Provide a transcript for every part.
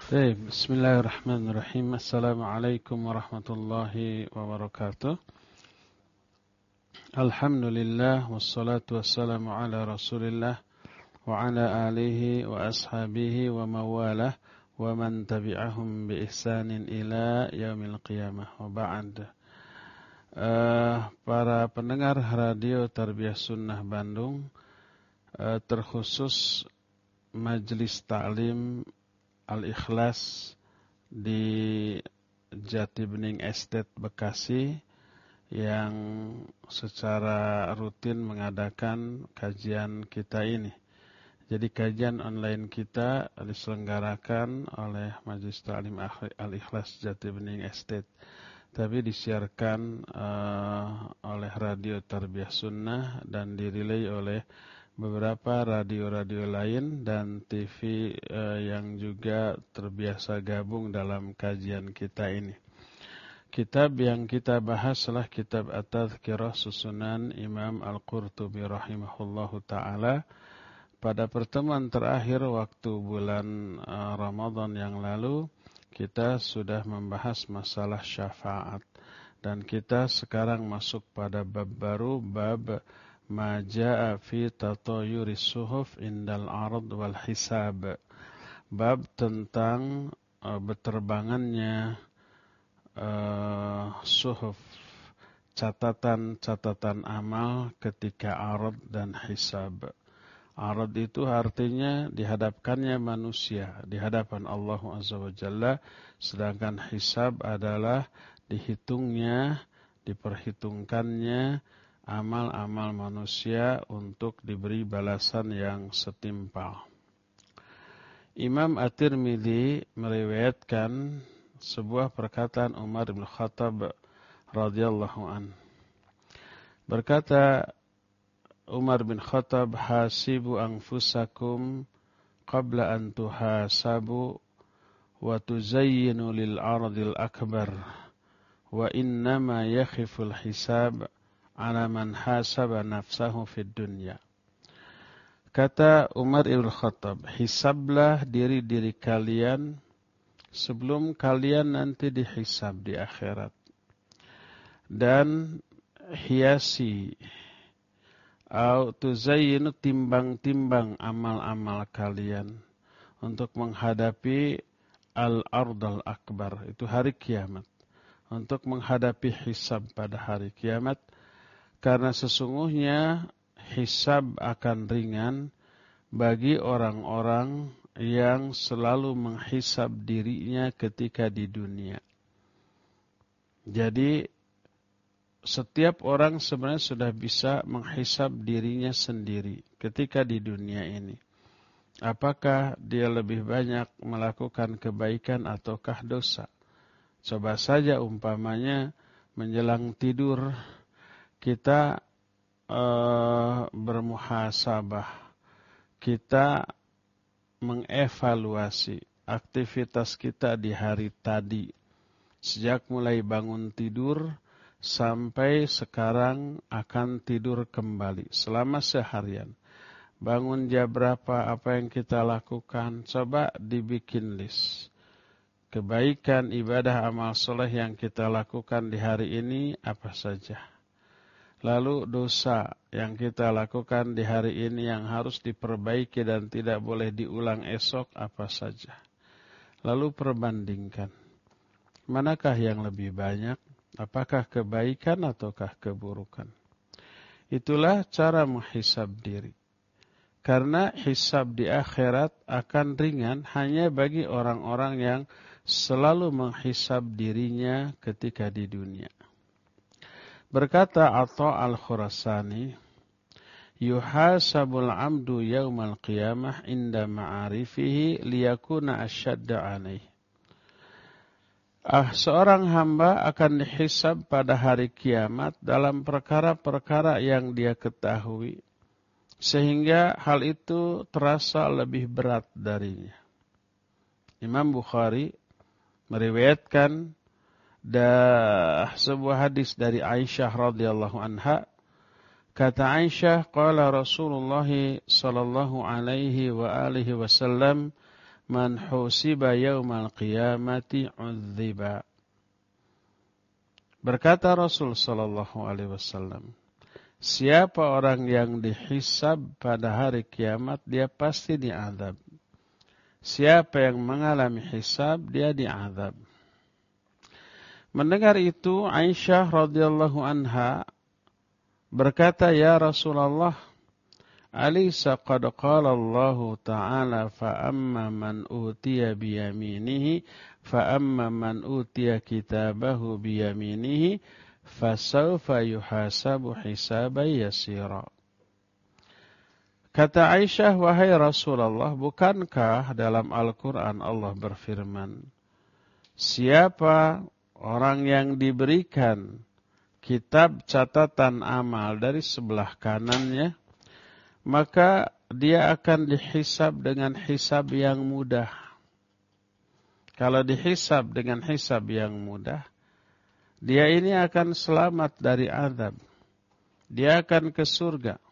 Baik, bismillahirrahmanirrahim. Assalamualaikum warahmatullahi wabarakatuh. Alhamdulillah wassalatu wassalamu ala Rasulillah wa ala alihi wa ashabihi wa mawalah wa man tabi'ahum bi ihsanin ila yaumil qiyamah wa ba'd. Para pendengar radio Tarbiyah Sunnah Bandung, terkhusus Majelis Ta'lim Al-Ikhlas di Jati Bening Estate Bekasi yang secara rutin mengadakan kajian kita ini. Jadi kajian online kita diselenggarakan oleh Majelis Ta'lim Al-Ikhlas Jati Bening Estate, tapi disiarkan oleh Radio Tarbiyah Sunnah dan dirilai oleh beberapa radio-radio lain dan TV yang juga terbiasa gabung dalam kajian kita ini. Kitab yang kita bahas adalah kitab At-Tadhkirah Susunan Imam Al-Qurtubi rahimahullahu ta'ala. Pada pertemuan terakhir waktu bulan Ramadan yang lalu, kita sudah membahas masalah syafaat. Dan kita sekarang masuk pada bab baru, bab ma jaa fi tatayuris suhuf indal arad wal hisab. Bab tentang berterbangannya suhuf, catatan-catatan amal ketika arad dan hisab. Arad itu artinya dihadapkannya manusia di hadapan Allah Azza wa Jalla, sedangkan hisab adalah dihitungnya, diperhitungkannya amal-amal manusia untuk diberi balasan yang setimpal. Imam At-Tirmidzi meriwayatkan sebuah perkataan Umar bin Khattab radhiyallahu an. Berkata Umar bin Khattab, hasibu anfusakum qabla an tuhasabu wa tuzayyinu lil ardil akbar wa innama yakhiful hisab ala man hasaba nafsahu fid dunya. Kata Umar ibn Khattab, hisablah diri-diri kalian sebelum kalian nanti dihisab di akhirat. Dan hiasi atau tuzayyinu, timbang-timbang amal-amal kalian untuk menghadapi al-ardal akbar, itu hari kiamat. Untuk menghadapi hisab pada hari kiamat. Karena sesungguhnya hisab akan ringan bagi orang-orang yang selalu menghisab dirinya ketika di dunia. Jadi setiap orang sebenarnya sudah bisa menghisab dirinya sendiri ketika di dunia ini. Apakah dia lebih banyak melakukan kebaikan ataukah dosa? Coba saja umpamanya menjelang tidur kita bermuhasabah, kita mengevaluasi aktivitas kita di hari tadi, sejak mulai bangun tidur sampai sekarang akan tidur kembali selama seharian. Bangun jam berapa, apa yang kita lakukan, coba dibikin list. Kebaikan, ibadah, amal soleh yang kita lakukan di hari ini apa saja. Lalu dosa yang kita lakukan di hari ini yang harus diperbaiki dan tidak boleh diulang esok apa saja. Lalu perbandingkan. Manakah yang lebih banyak? Apakah kebaikan ataukah keburukan? Itulah cara menghisab diri. Karena hisab di akhirat akan ringan hanya bagi orang-orang yang selalu menghisab dirinya ketika di dunia. Berkata Atha al-Khurasani, yuhasabul amdu yaumal qiyamah inda ma'arifihi liyakuna asyadda alaih. Seorang hamba akan dihisab pada hari kiamat dalam perkara-perkara yang dia ketahui, sehingga hal itu terasa lebih berat darinya. Imam Bukhari meriwayatkan sebuah hadis dari Aisyah radhiyallahu anha. Kata Aisyah, qala Rasulullah sallallahu alaihi wa alihi wasallam, man husiba yaumal qiyamati udziba. Berkata Rasul sallallahu alaihi wasallam, siapa orang yang dihisab pada hari kiamat, dia pasti diazab. Siapa yang mengalami hisab, dia diazab. Mendengar itu, Aisyah radhiyallahu anha berkata, ya Rasulullah, alaysa qad qala Allah Ta'ala fa amma man utiya biyaminihi fa amma man utiya kitabahu biyaminihi fasawfa yuhasabu hisaban yasira. Kata Aisyah, wahai Rasulullah, bukankah dalam Al-Quran Allah berfirman, siapa orang yang diberikan kitab catatan amal dari sebelah kanannya, maka dia akan dihisab dengan hisab yang mudah. Kalau dihisab dengan hisab yang mudah, dia ini akan selamat dari azab. Dia akan ke surga.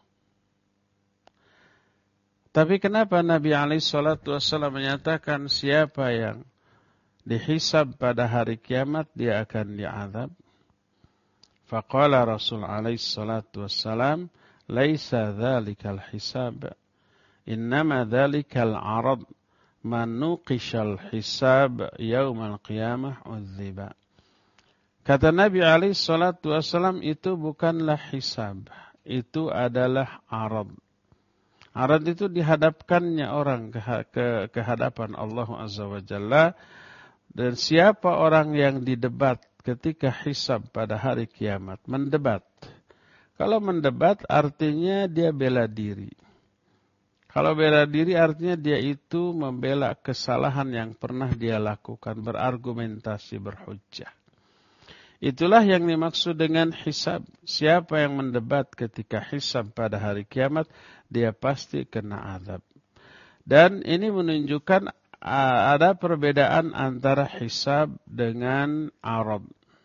Tapi kenapa Nabi SAW menyatakan siapa yang dihisab pada hari kiamat, dia akan diazab? Faqala Rasul SAW, laisa dhalikal hisab, innama dhalikal arad, man nuqishal hisab yaumal qiyamah udziba. Kata Nabi SAW, itu bukanlah hisab, itu adalah arad. Arad itu dihadapkannya orang ke hadapan Allah Azza wa Jalla. Dan siapa orang yang didebat ketika hisab pada hari kiamat, mendebat. Kalau mendebat artinya dia bela diri. Kalau bela diri artinya dia itu membela kesalahan yang pernah dia lakukan, berargumentasi, berhujjah. Itulah yang dimaksud dengan hisab. Siapa yang mendebat ketika hisab pada hari kiamat, dia pasti kena azab. Dan ini menunjukkan ada perbedaan antara hisab dengan arad.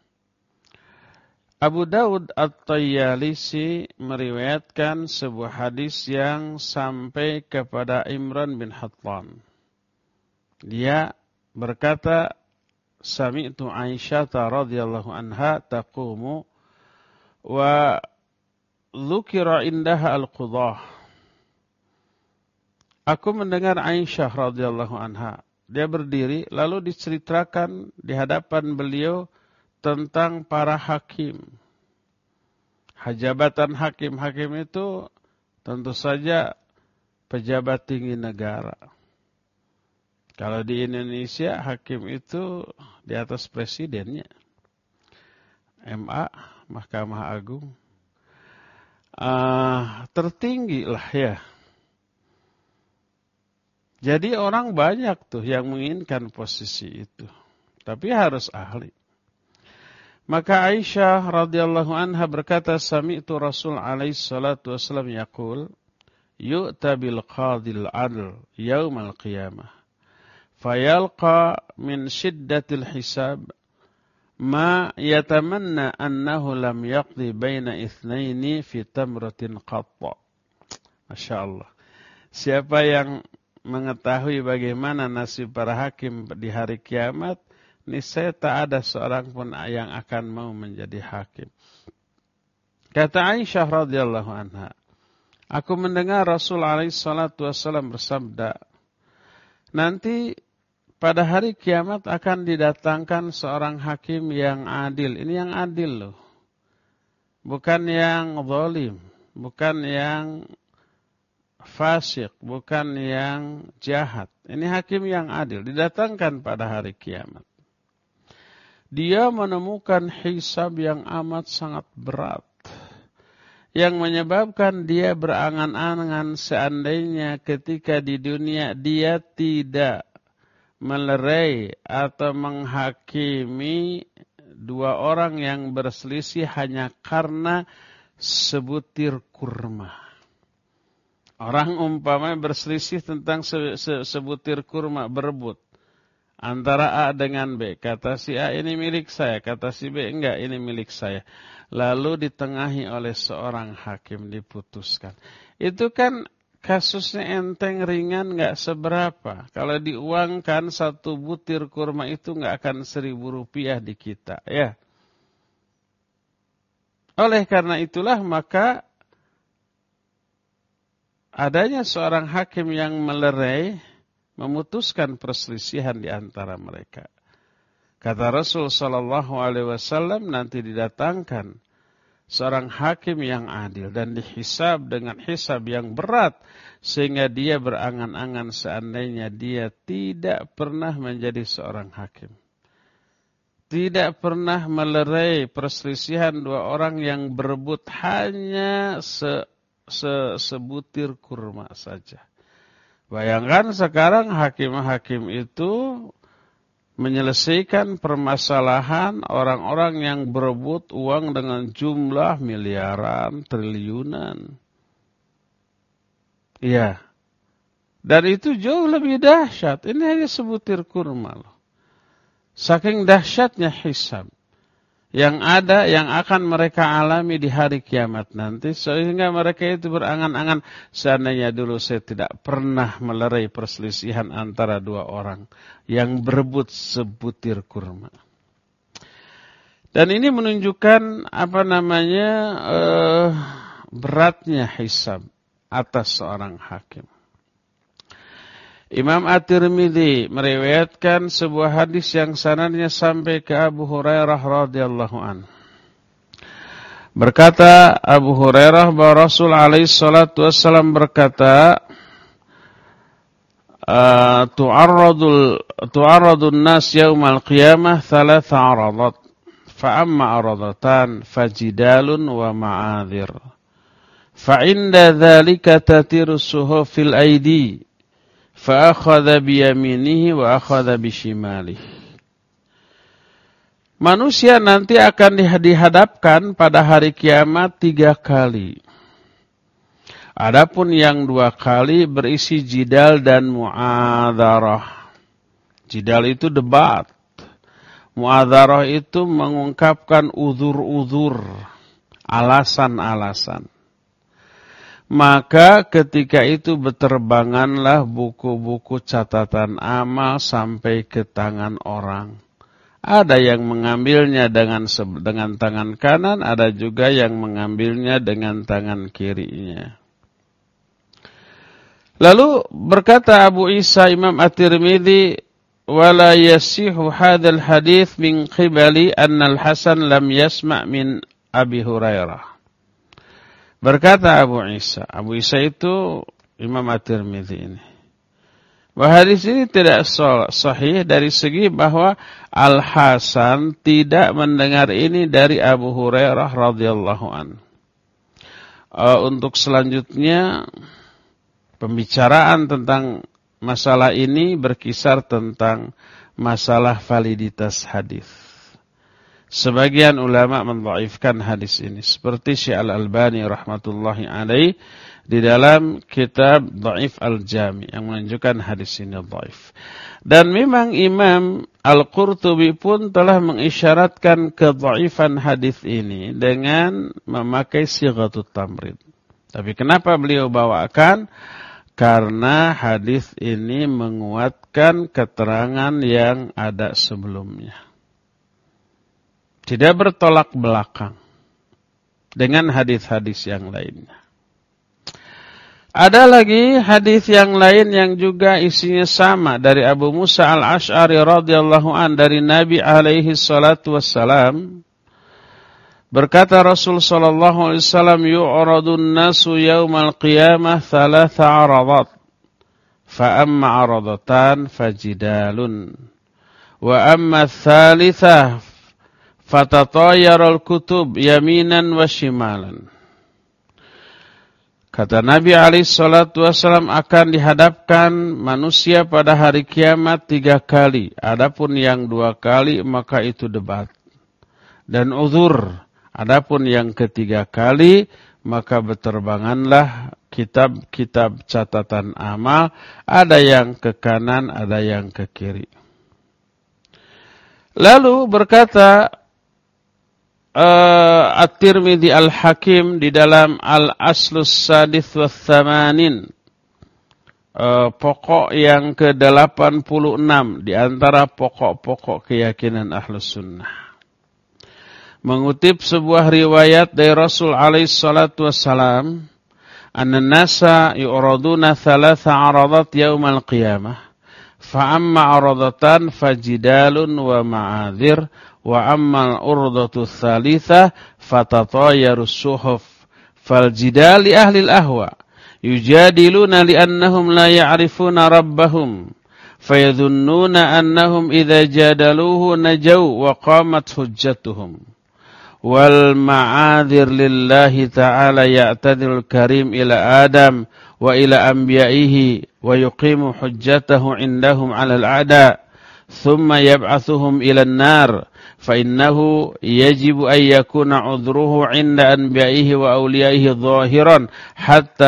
Abu Daud At-Tayyalisi meriwayatkan sebuah hadis yang sampai kepada Imran bin Hattan. Dia berkata, sami'tu Aisyah radhiyallahu anha taqumu wa dzukira indaha al-qudah. Aku mendengar Aisyah radhiyallahu anha. Dia berdiri lalu diceritakan di hadapan beliau tentang para hakim. Jabatan hakim-hakim itu tentu saja pejabat tinggi negara. Kalau di Indonesia hakim itu di atas presidennya. MA, Mahkamah Agung. Tertinggi lah ya. Jadi orang banyak tuh yang menginginkan posisi itu. Tapi harus ahli. Maka Aisyah radhiyallahu anha berkata, sami'tu Rasul alaihi salatu wasallam yaqul, yu'ta bil qadil adl yaumal qiyamah. Fayalqa min shiddatil hisab ma yatamanna annahu lam yaqdi baina ithnaini fi tamratin qatta. Masya Allah. Siapa yang mengetahui bagaimana nasib para hakim di hari kiamat, niscaya tak ada seorang pun yang akan mau menjadi hakim. Kata Aisyah radhiyallahu anha, aku mendengar Rasul alaihi salatu wasallam bersabda, nanti pada hari kiamat akan didatangkan seorang hakim yang adil. Ini yang adil loh. Bukan yang zalim, bukan yang fasik, bukan yang jahat. Ini hakim yang adil, didatangkan pada hari kiamat. Dia menemukan hisab yang amat sangat berat, yang menyebabkan dia berangan-angan seandainya ketika di dunia dia tidak melerai atau menghakimi dua orang yang berselisih hanya karena sebutir kurma. Orang umpamanya berselisih tentang sebutir kurma, berebut antara A dengan B. Kata si A, ini milik saya. Kata si B, enggak, ini milik saya. Lalu ditengahi oleh seorang hakim, diputuskan. Itu kan kasusnya enteng, ringan, nggak seberapa. Kalau diuangkan 1 butir kurma itu nggak akan 1.000 rupiah di kita, ya. Oleh karena itulah maka adanya seorang hakim yang melerai memutuskan perselisihan di antara mereka. Kata Rasul sallallahu alaihi wasallam, nanti didatangkan seorang hakim yang adil dan dihisab dengan hisab yang berat sehingga dia berangan-angan seandainya dia tidak pernah menjadi seorang hakim. Tidak pernah melerai perselisihan 2 orang yang berebut hanya sebutir kurma saja. Bayangkan sekarang hakim-hakim itu menyelesaikan permasalahan orang-orang yang berebut uang dengan jumlah miliaran, triliunan. Iya. Dan itu jauh lebih dahsyat. Ini hanya sebutir kurma loh. Saking dahsyatnya hisab yang ada, yang akan mereka alami di hari kiamat nanti, sehingga mereka itu berangan-angan, seandainya dulu saya tidak pernah melerai perselisihan antara 2 orang yang berebut sebutir kurma. Dan ini menunjukkan beratnya hisab atas seorang hakim. Imam At-Tirmidzi meriwayatkan sebuah hadis yang sanadnya sampai ke Abu Hurairah radhiyallahu anhu. Berkata Abu Hurairah bahwa Rasul alaihi salatu wassalam berkata, tu'arradun nas yaumal qiyamah 3 aradat, fa amma aradatan fajidalun wa ma'adhir. Fa inda dzalika tatiru suhufil aidi. Fa'akhadha biyaminihi wa akhadha bishimalihi. Manusia nanti akan dihadapkan pada hari kiamat 3 kali. Adapun yang 2 kali berisi jidal dan mu'adharah. Jidal itu debat. Mu'adharah itu mengungkapkan uzur-uzur, alasan-alasan. Maka ketika itu berterbanganlah buku-buku catatan amal sampai ke tangan orang. Ada yang mengambilnya dengan tangan kanan, ada juga yang mengambilnya dengan tangan kirinya. Lalu berkata Abu Isa Imam At-Tirmidzi, "Wala yasihu hadzal hadits min qibali anna al-Hasan lam yasma' min Abi Hurairah." Berkata Abu Isa itu Imam At-Tirmidzi ini, bahwa hadis ini tidak sahih dari segi bahwa Al-Hasan tidak mendengar ini dari Abu Hurairah radhiyallahu anhu. Untuk selanjutnya pembicaraan tentang masalah ini berkisar tentang masalah validitas hadis. Sebagian ulama mendhaifkan hadis ini, seperti Syekh Al-Albani rahmatullahi alaih di dalam kitab Dhaif Al-Jami yang menunjukkan hadis ini dhaif. Dan memang Imam Al-Qurtubi pun telah mengisyaratkan kedhaifan hadis ini dengan memakai sighatut tamrid. Tapi kenapa beliau bawakan? Karena hadis ini menguatkan keterangan yang ada sebelumnya. Tidak bertolak belakang dengan hadis-hadis yang lainnya. Ada lagi hadis yang lain yang juga isinya sama dari Abu Musa Al-Asy'ari radhiyallahu an dari Nabi alaihi salatu wassalam. Berkata Rasul sallallahu alaihi wasallam, yu'radun nasu yaumal qiyamah 3 aradat. Fa amma aradatan fajidalun. Wa amma tsalitsah fatatayarul kutub yaminan wa shimalan. Kata Nabi alaihi salatu wasallam, akan dihadapkan manusia pada hari kiamat 3 kali. Adapun yang 2 kali maka itu debat dan uzur. Adapun yang ketiga kali maka berterbanganlah kitab-kitab catatan amal, ada yang ke kanan, ada yang ke kiri. Lalu berkata At-Tirmidzi Al-Hakim di dalam Al-Aslus Sadis wa Tsamanin pokok yang ke-86 di antara pokok-pokok keyakinan Ahlus Sunnah. Mengutip sebuah riwayat dari Rasul alaihi salatu wassalam, "Annan nasa yu'raduna thalatha 'aradat yaumal qiyamah. Fa amma 'aradatan fajidalun wa ma'adhir wa amma al-'urdatu tsalitsa fatatayarus suhuf. Fal jidal li ahli al-ahwa yujadiluna li'annahum la ya'rifuna rabbahum fayadhunnuna annahum idza jadaluhu najaw wa qamat hujjatuhum wal ma'adhir lillahi ta'ala ya'tadilul karim ila Adam wa ila anbiya'ihi wa yuqimu hujjatahu indahum 'ala al-a'da thumma yab'athuhum ila an-nar فإنه يجب أن يكون عذره عند أنبيائه وأوليائه ظاهرا حتى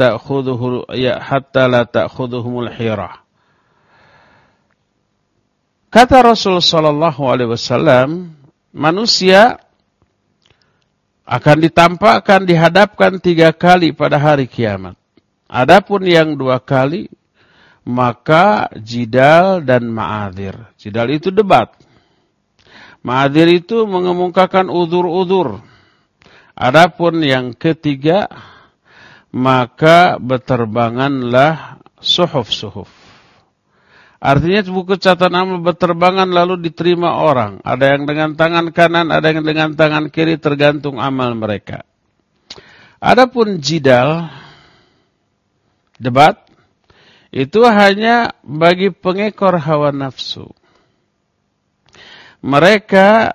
لا تأخذهم الحيرة." Kata Rasul sallallahu alaihi wasallam, manusia akan ditampakkan, dihadapkan 3 kali pada hari kiamat. Adapun yang 2 kali, maka jidal dan ma'adhir. Jidal itu debat. Ma'adhir itu mengemukakan uzur-uzur. Adapun yang ketiga, maka berterbanganlah suhuf-suhuf. Artinya buku catatan amal berterbangan lalu diterima orang. Ada yang dengan tangan kanan, ada yang dengan tangan kiri, tergantung amal mereka. Adapun jidal, debat, itu hanya bagi pengekor hawa nafsu. Mereka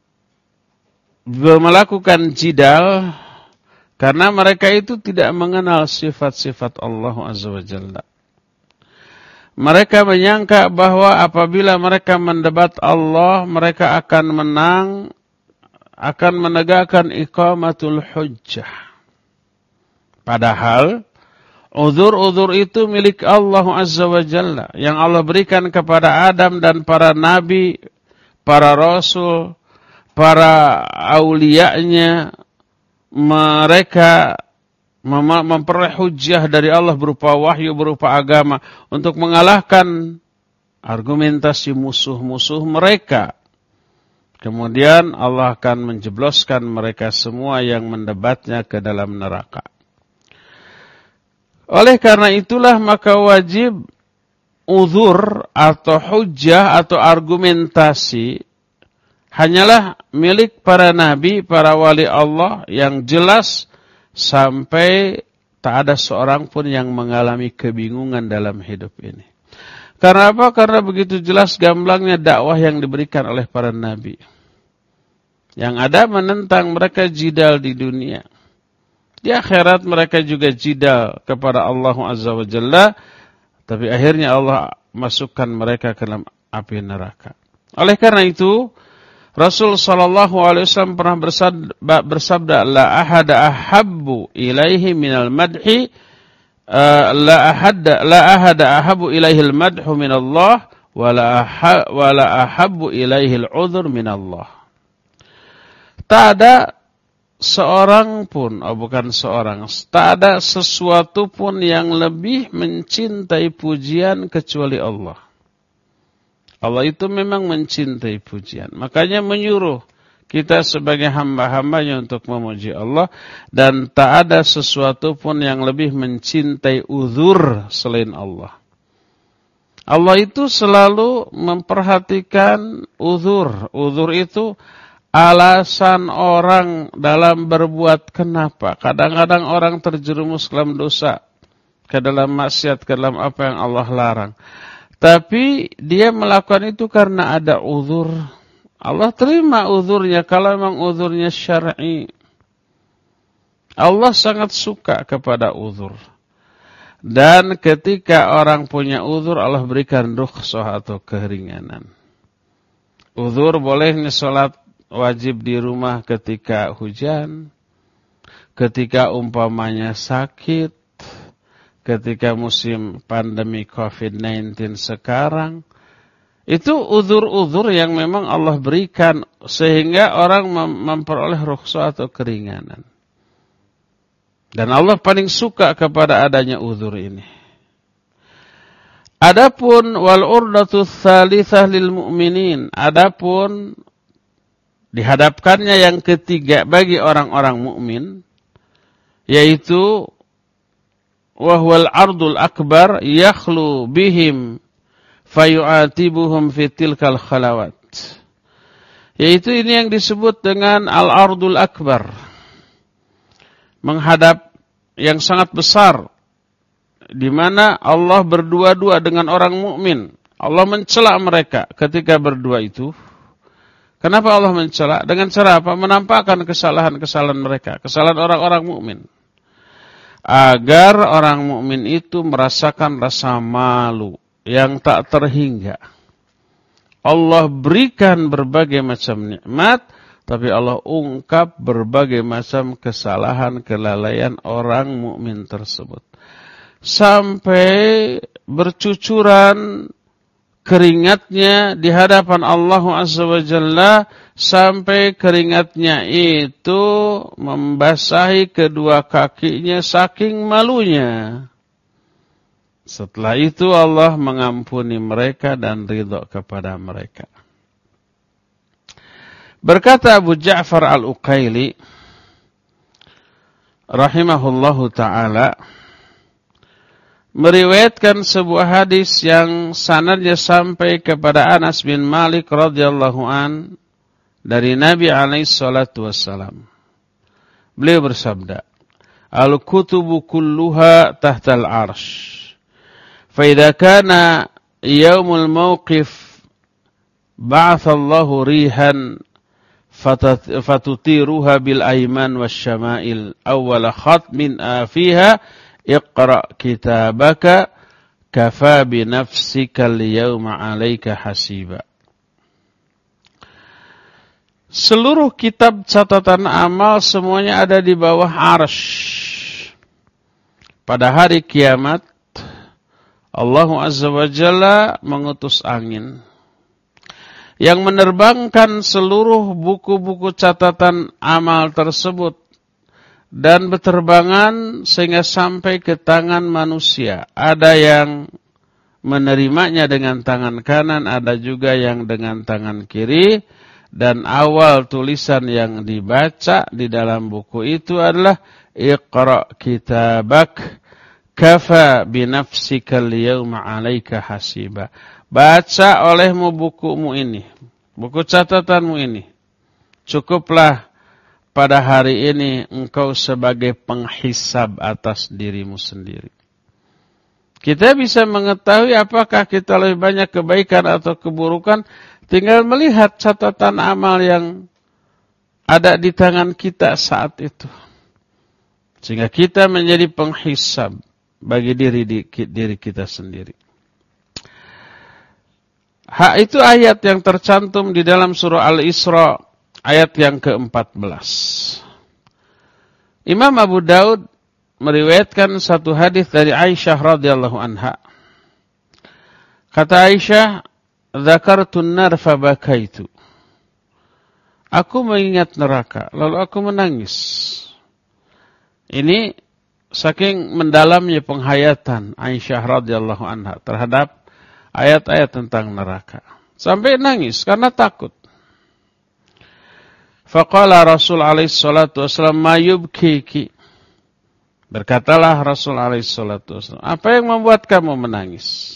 melakukan jidal karena mereka itu tidak mengenal sifat-sifat Allah Azza wa Jalla. Mereka menyangka bahwa apabila mereka mendebat Allah, mereka akan menang, akan menegakkan iqamatul hujjah. Padahal uzur-uzur itu milik Allah Azza wa Jalla yang Allah berikan kepada Adam dan para nabi, para rasul, para auliya'nya. Mereka memperoleh hujjah dari Allah berupa wahyu, berupa agama untuk mengalahkan argumentasi musuh-musuh mereka. Kemudian Allah akan menjebloskan mereka semua yang mendebatnya ke dalam neraka. Oleh karena itulah maka wajib uzur atau hujjah atau argumentasi hanyalah milik para nabi, para wali Allah yang jelas sampai tak ada seorang pun yang mengalami kebingungan dalam hidup ini. Karena apa? Karena begitu jelas gamblangnya dakwah yang diberikan oleh para nabi. Yang ada menentang mereka jidal di dunia. Di akhirat mereka juga jidal kepada Allah Azza wa Jalla. Tapi akhirnya Allah masukkan mereka ke dalam api neraka. Oleh karena itu, Rasul sallallahu alaihi wasallam pernah bersabda, la ahada ahabbu ilaihi minal madhi, la ahada ahabbu ilaihi al-madhu min Allah, wa la ahabbu ilaihi al-udhur min Allah. Tak ada seorang pun, tak ada sesuatu pun yang lebih mencintai pujian kecuali Allah. Allah itu memang mencintai pujian. Makanya menyuruh kita sebagai hamba-hambanya untuk memuji Allah. Dan tak ada sesuatu pun yang lebih mencintai uzur selain Allah. Allah itu selalu memperhatikan uzur. Uzur itu alasan orang dalam berbuat kenapa. Kadang-kadang orang terjerumus ke dalam dosa, ke dalam maksiat, ke dalam apa yang Allah larang. Tapi dia melakukan itu karena ada uzur. Allah terima uzurnya kalau memang uzurnya syar'i. Allah sangat suka kepada uzur. Dan ketika orang punya uzur, Allah berikan rukhsah atau keringanan. Uzur bolehnya sholat wajib di rumah ketika hujan, ketika umpamanya sakit, ketika musim pandemi COVID-19 sekarang. Itu uzur-uzur yang memang Allah berikan sehingga orang memperoleh rukhsah atau keringanan. Dan Allah paling suka kepada adanya uzur ini. Adapun wal urdatu tsalitsah lil mu'minin, adapun dihadapkannya yang ketiga bagi orang-orang mukmin, yaitu wahwal ardul akbar yakhlu bihim fayu'atibuhum fi tilkal khalawat. Yaitu ini yang disebut dengan al-ardul akbar. Menghadap yang sangat besar, di mana Allah berdua-dua dengan orang mukmin. Allah mencela mereka ketika berdua itu. Kenapa Allah mencela? Dengan cara apa? Menampakkan kesalahan-kesalahan mereka, kesalahan orang-orang mukmin. Agar orang mukmin itu merasakan rasa malu yang tak terhingga. Allah berikan berbagai macam nikmat, tapi Allah ungkap berbagai macam kesalahan, kelalaian orang mukmin tersebut. Sampai bercucuran keringatnya di hadapan Allah Azza wa Jalla, sampai keringatnya itu membasahi kedua kakinya saking malunya. Setelah itu Allah mengampuni mereka dan ridha kepada mereka. Berkata Abu Ja'far Al-Uqaili rahimahullahu ta'ala, meriwayatkan sebuah hadis yang sanadnya sampai kepada Anas bin Malik radhiyallahu an dari Nabi alaihi salatu wassalam. Beliau bersabda, "Al-kutubu kulluha tahtal arsh. Fa idza kana yaumul mawqif ba'atha Allahu rihan fatutiruha bil ayman wasyama'il awwala khatmin fiha Iqra' kitabaka kafa bi nafsika al-yawma 'alaika hasiba." Seluruh kitab catatan amal semuanya ada di bawah arsy. Pada hari kiamat Allah Azza wa Jalla mengutus angin yang menerbangkan seluruh buku-buku catatan amal tersebut dan berterbangan sehingga sampai ke tangan manusia. Ada yang menerimanya dengan tangan kanan, ada juga yang dengan tangan kiri. Dan awal tulisan yang dibaca di dalam buku itu adalah Iqra' kitabak kafa binafsika al-yawma 'alaika hasiba. Baca olehmu bukumu ini, buku catatanmu ini. Cukuplah pada hari ini engkau sebagai penghisab atas dirimu sendiri. Kita bisa mengetahui apakah kita lebih banyak kebaikan atau keburukan, tinggal melihat catatan amal yang ada di tangan kita saat itu. Sehingga kita menjadi penghisab bagi diri kita sendiri. Itu ayat yang tercantum di dalam surah Al-Isra, ayat yang ke-14. Imam Abu Daud meriwayatkan satu hadis dari Aisyah radhiyallahu anha. Kata Aisyah, "Dzakartun nar fabakaitu." Aku mengingat neraka, lalu aku menangis. Ini saking mendalamnya penghayatan Aisyah radhiyallahu anha terhadap ayat-ayat tentang neraka. Sampai nangis karena takut. Faqala Rasul alaihi salatu wasallam, "Ma yubkiki?" Berkatalah Rasul alaihi salatu wasallam, "Apa yang membuat kamu menangis?"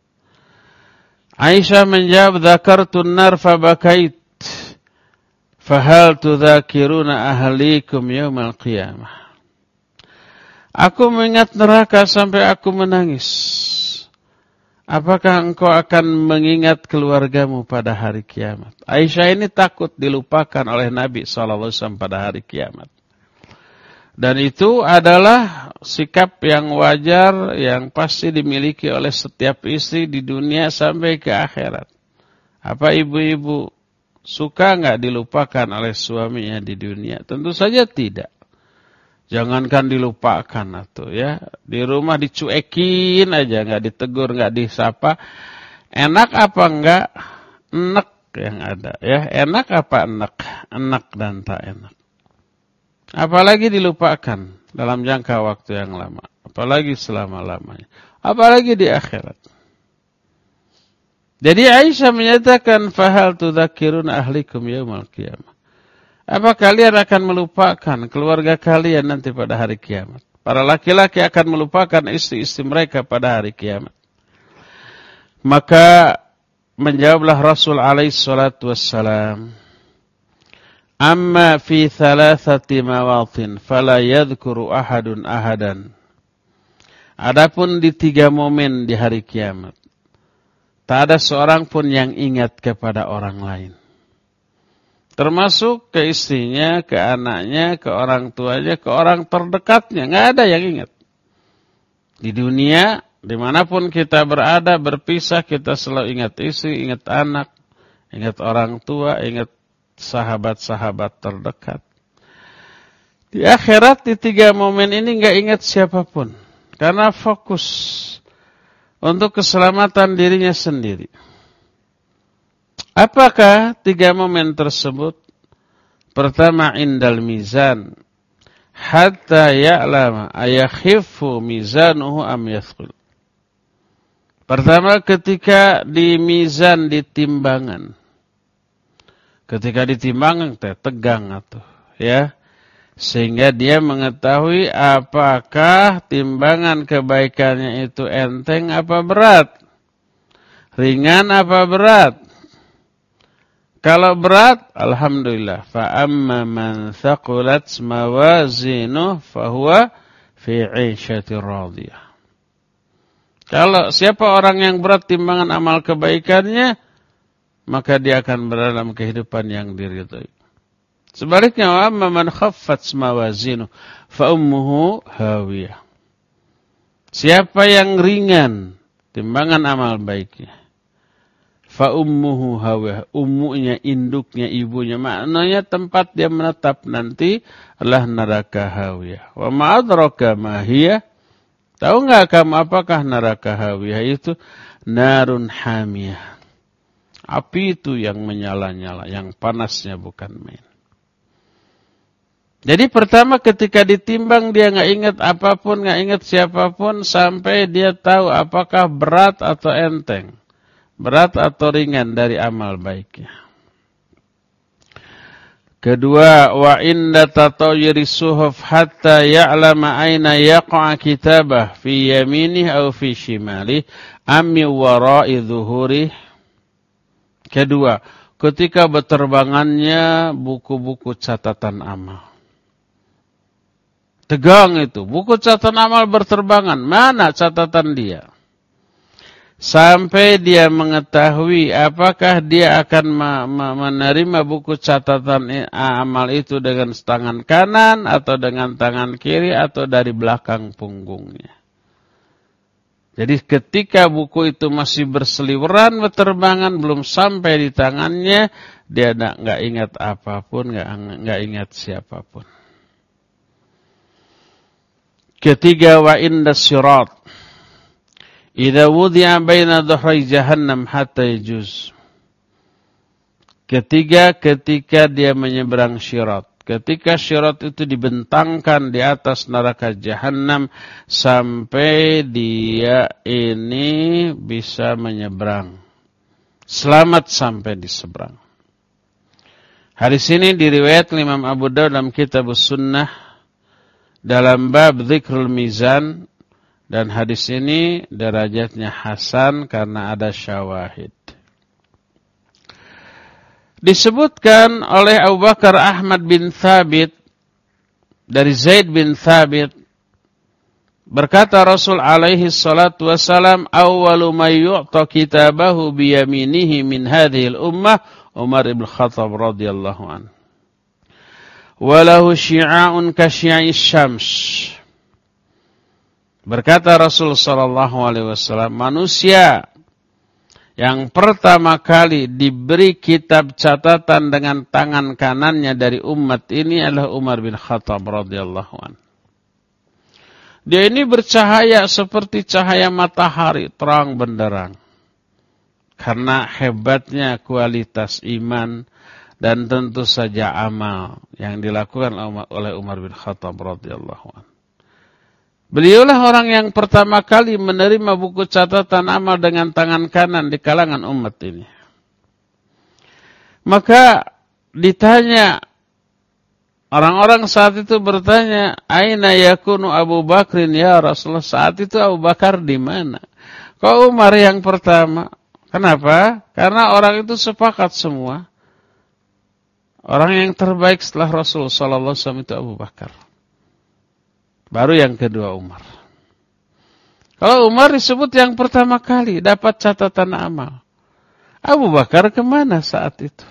Aisyah menjawab, "Dzakartun nar fabakait. Fahal tudzakiruna ahlikum yaumal qiyamah." Aku mengingat neraka sampai aku menangis. Apakah engkau akan mengingat keluargamu pada hari kiamat? Aisyah ini takut dilupakan oleh Nabi SAW pada hari kiamat. Dan itu adalah sikap yang wajar, yang pasti dimiliki oleh setiap istri di dunia sampai ke akhirat. Apa ibu-ibu suka nggak dilupakan oleh suaminya di dunia? Tentu saja tidak. Jangankan dilupakan atau ya, di rumah dicuekin aja, nggak ditegur, nggak disapa. Enak apa enggak? Enak yang ada ya. Enak apa enak? Enak dan tak enak. Apalagi dilupakan dalam jangka waktu yang lama. Apalagi selama-lamanya. Apalagi di akhirat. Jadi Aisyah menyatakan, fahal tudzakiruna ahlikum yaumal qiyamah. Apa kalian akan melupakan keluarga kalian nanti pada hari kiamat? Para laki-laki akan melupakan istri-istri mereka pada hari kiamat. Maka menjawablah Rasul alaihi salatu wassalam, amma fi thalathati mawatin fala yadhkuru ahadun ahadan. Adapun di 3 momen di hari kiamat, tak ada seorang pun yang ingat kepada orang lain. Termasuk ke istrinya, ke anaknya, ke orang tuanya, ke orang terdekatnya. Nggak ada yang ingat. Di dunia, dimanapun kita berada, berpisah, kita selalu ingat istri, ingat anak, ingat orang tua, ingat sahabat-sahabat terdekat. Di akhirat, di 3 momen ini nggak ingat siapapun. Karena fokus untuk keselamatan dirinya sendiri. Apakah 3 momen tersebut? Pertama, indal mizan. Hatta ya'lama ayakhifu mizanuhu am yathqul. Pertama, ketika di mizan, di timbangan. Ketika di timbangan, tegang atau ya. Sehingga dia mengetahui apakah timbangan kebaikannya itu enteng apa berat. Ringan apa berat. Kalau berat, alhamdulillah. Fa'amma man thaqulat mawazinuh fahuwa fi 'ishatir radiyah. Kalau siapa orang yang berat timbangan amal kebaikannya, maka dia akan berada dalam kehidupan yang diridhai. Sebaliknya, wa amma man khaffat mawazinuh fa ummuhu hawiyah. Siapa yang ringan timbangan amal baiknya, fa ummuhu hawiyah, ummunya, induknya, ibunya, maknanya tempat dia menetap nanti adalah neraka hawiyah. Wa ma adraka ma hiya? Tahu enggak kamu apakah neraka hawiyah itu? Narun hamiyah. Api itu yang menyala-nyala, yang panasnya bukan main. Jadi pertama ketika ditimbang dia nggak ingat apapun, nggak ingat siapapun sampai dia tahu apakah berat atau enteng, berat atau ringan dari amal baiknya. Kedua, wa inda tatawiri suhuf hatta ya'lama aina yaqa'a kitabah fi yaminih aw fi shimalih am wara'i dhuhurih. Kedua, ketika berterbangannya buku-buku catatan amal. Tegang itu. Buku catatan amal berterbangan. Mana catatan dia? Sampai dia mengetahui apakah dia akan menerima buku catatan amal itu dengan tangan kanan atau dengan tangan kiri atau dari belakang punggungnya. Jadi ketika buku itu masih berseliweran berterbangan, belum sampai di tangannya, dia nggak ingat apapun, nggak ingat siapapun. Ketiga, wa inda sirat. Idza wudi'a baina dhuhri jahannam hatta yajuz. Ketiga, ketika dia menyeberang syirat. Ketika syirat itu dibentangkan di atas neraka jahannam sampai dia ini bisa menyeberang. Selamat sampai di seberang. Hadis ini diriwayatkan Imam Abu Dawud dalam Kitabus Sunnah dalam bab dzikrul mizan, dan hadis ini derajatnya hasan karena ada syawahid. Disebutkan oleh Abu Bakar Ahmad bin Thabit dari Zaid bin Thabit, berkata Rasul alaihi salatu wassalam, awwalu may yu'ta kitabahu biyaminihi min hadhil ummah Umar ibn Khattab radhiyallahu anhu. Walahu syi'a'un kasyi'is syams. Berkata Rasul sallallahu alaihi wasallam, manusia yang pertama kali diberi kitab catatan dengan tangan kanannya dari umat ini adalah Umar bin Khattab radhiyallahu anhu. Dia ini bercahaya seperti cahaya matahari, terang benderang. Karena hebatnya kualitas iman dan tentu saja amal yang dilakukan oleh Umar bin Khattab radhiyallahu anhu. Beliaulah orang yang pertama kali menerima buku catatan amal dengan tangan kanan di kalangan umat ini. Maka ditanya, orang-orang saat itu bertanya, aina yakunu Abu Bakrin ya Rasulullah? Saat itu Abu Bakar di mana? Kok Umar yang pertama? Kenapa? Karena orang itu sepakat semua. Orang yang terbaik setelah Rasul sallallahu alaihi wasallam itu Abu Bakar. Baru yang kedua Umar. Kalau Umar disebut yang pertama kali dapat catatan amal. Abu Bakar kemana saat itu?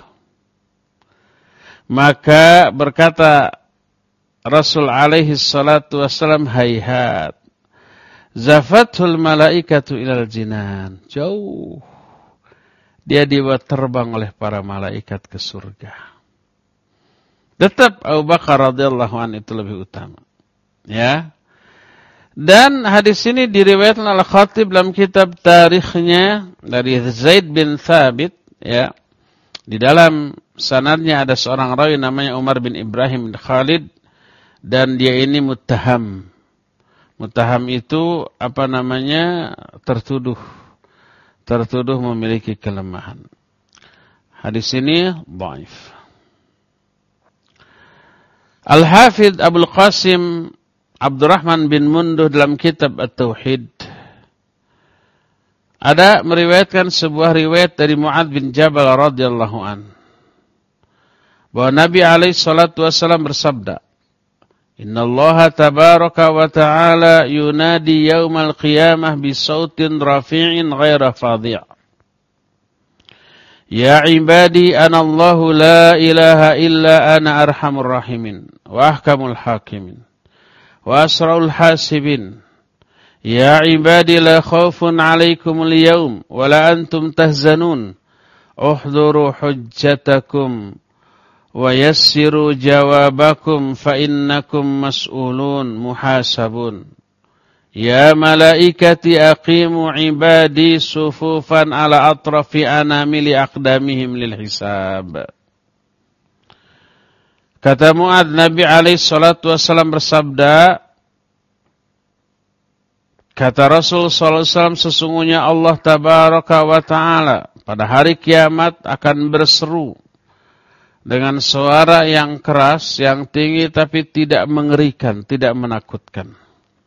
Maka berkata Rasul alaihi salatu wassalam, hayhat. Zafathul malaikatu ilal jinan. Jauh. Dia dibuat terbang oleh para malaikat ke surga. Tetap Abu Bakar radhiyallahu anhu itu lebih utama. Ya. Dan hadis ini diriwayatkan oleh Khatib dalam kitab tarikhnya dari Zaid bin Thabit, ya. Di dalam sanadnya ada seorang rawi namanya Umar bin Ibrahim bin Khalid dan dia ini muttaham. Muttaham itu tertuduh memiliki kelemahan. Hadis ini dhaif. Al-Hafidh Abul Qasim Abdurrahman bin Munduh dalam kitab At-Tauhid ada meriwayatkan sebuah riwayat dari Mu'adz bin Jabal radhiyallahu an bahwa Nabi alaihi salatu wasallam bersabda, Innallaha tabaraka wa ta'ala yunadi yaumal qiyamah bisautin rafi'in ghaira fadhi'. Ya ibadi anallahu la ilaha illa ana arhamur rahimin wa ahkamul hakimin wa asra'ul hasibin. Ya ibadi la khawfun alaikumul yawm wa la antum tahzanun. Uhduru hujjatakum wa yassiru jawabakum fa innakum mas'ulun muhasabun. Ya malaikati aqimu ibadi sufufan ala atrafi anamili aqdamihim lil hisab. Kata Mu'adz, Nabi alaihi salatu wasallam bersabda, kata Rasul sallallahu alaihi wasallam, sesungguhnya Allah tabaraka wa ta'ala pada hari kiamat akan berseru dengan suara yang keras, yang tinggi tapi tidak mengerikan, tidak menakutkan.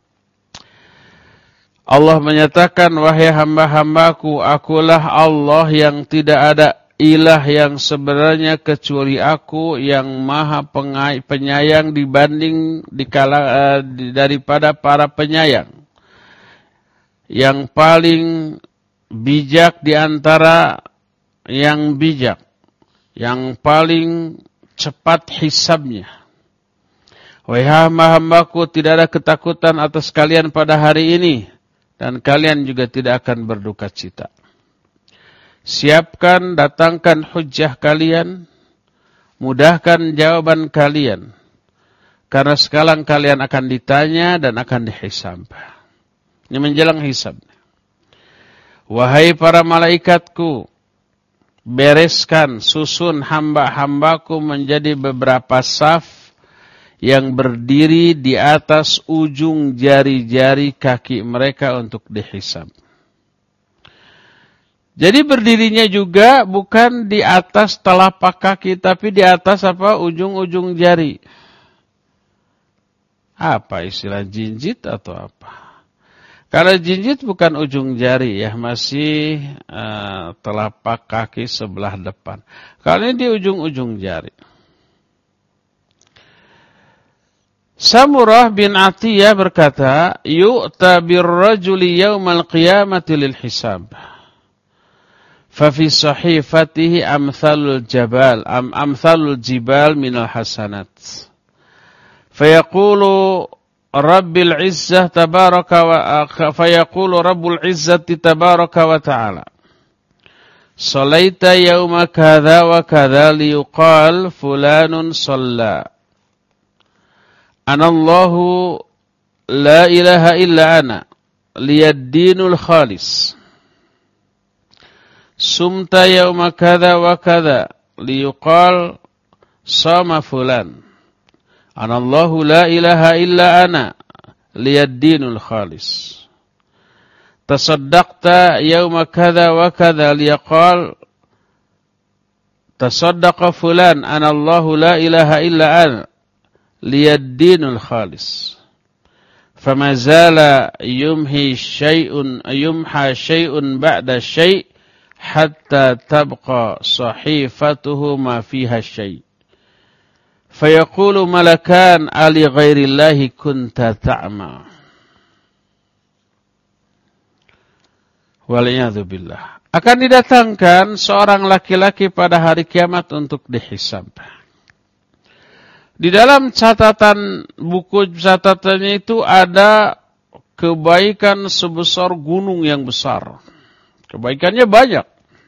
Allah menyatakan, wahai hamba-hambaku, akulah Allah yang tidak ada ilah yang sebenarnya kecuali aku, yang maha penyayang dibanding daripada para penyayang, yang paling bijak di antara yang bijak, yang paling cepat hisabnya. Wahai hamba-hambaku, tidak ada ketakutan atas kalian pada hari ini, dan kalian juga tidak akan berduka cita. Siapkan, datangkan hujjah kalian, mudahkan jawaban kalian, karena sekarang kalian akan ditanya dan akan dihisab. Ini menjelang hisab. Wahai para malaikatku, bereskan, susun hamba-hambaku menjadi beberapa saf yang berdiri di atas ujung jari-jari kaki mereka untuk dihisab. Jadi berdirinya juga bukan di atas telapak kaki, tapi di atas ujung-ujung jari. Apa istilah jinjit atau apa? Kalau jinjit bukan ujung jari ya, masih telapak kaki sebelah depan. Kalau ini di ujung-ujung jari. Samurah bin Atiyah berkata, yu'ta birrajuli yawmal qiyamati lil hisab. Fafi sahifatihi amthalul jibal minal hasanat. Fayaqulu Rabbil Izzah tabaraka wa fayaqulu Rabbul Izzati tabaraka wa ta'ala. Salaita yawma kadha wa kadha liyuqal fulanun shalla. Anallahu la ilaha illa ana liyaddinul khalis. Sumta yawma kadha wa kadha liyuqal sama fulan. Anallahu la ilaha illa ana liyad-dinul khalis. Tasaddaqta yawma kadza wa kadza liyaqal tasaddaqa fulan ana Allahu la ilaha illa ana liyad-dinul khalis. Fama zala yumha syai'un ba'da syai' hatta tabqa sahifatuhu ma fiha syai'. Fayaqulu malakan ali ghairillahi kunta ta'ma. Waliyadu billah. Akan didatangkan seorang laki-laki pada hari kiamat untuk dihisab. Di dalam catatan, buku catatannya itu ada kebaikan sebesar gunung yang besar. Kebaikannya banyak.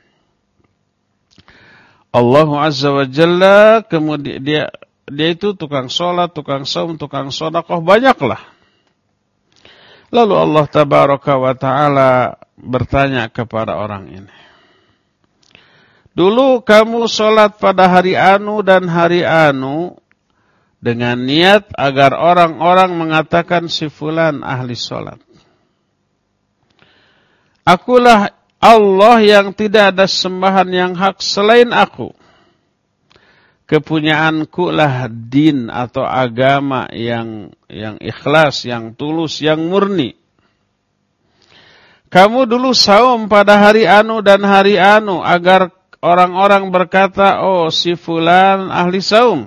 Allah Azza wa Jalla, kemudian dia itu tukang sholat, tukang saum, tukang sedekah, banyaklah. Lalu Allah Tabaraka wa Ta'ala bertanya kepada orang ini. Dulu kamu sholat pada hari anu dan hari anu, dengan niat agar orang-orang mengatakan si fulan ahli sholat. Akulah Allah yang tidak ada sembahan yang hak selain aku. Kepunyaanku lah din atau agama yang ikhlas, yang tulus, yang murni. Kamu dulu saum pada hari anu dan hari anu agar orang-orang berkata, oh si fulan ahli saum.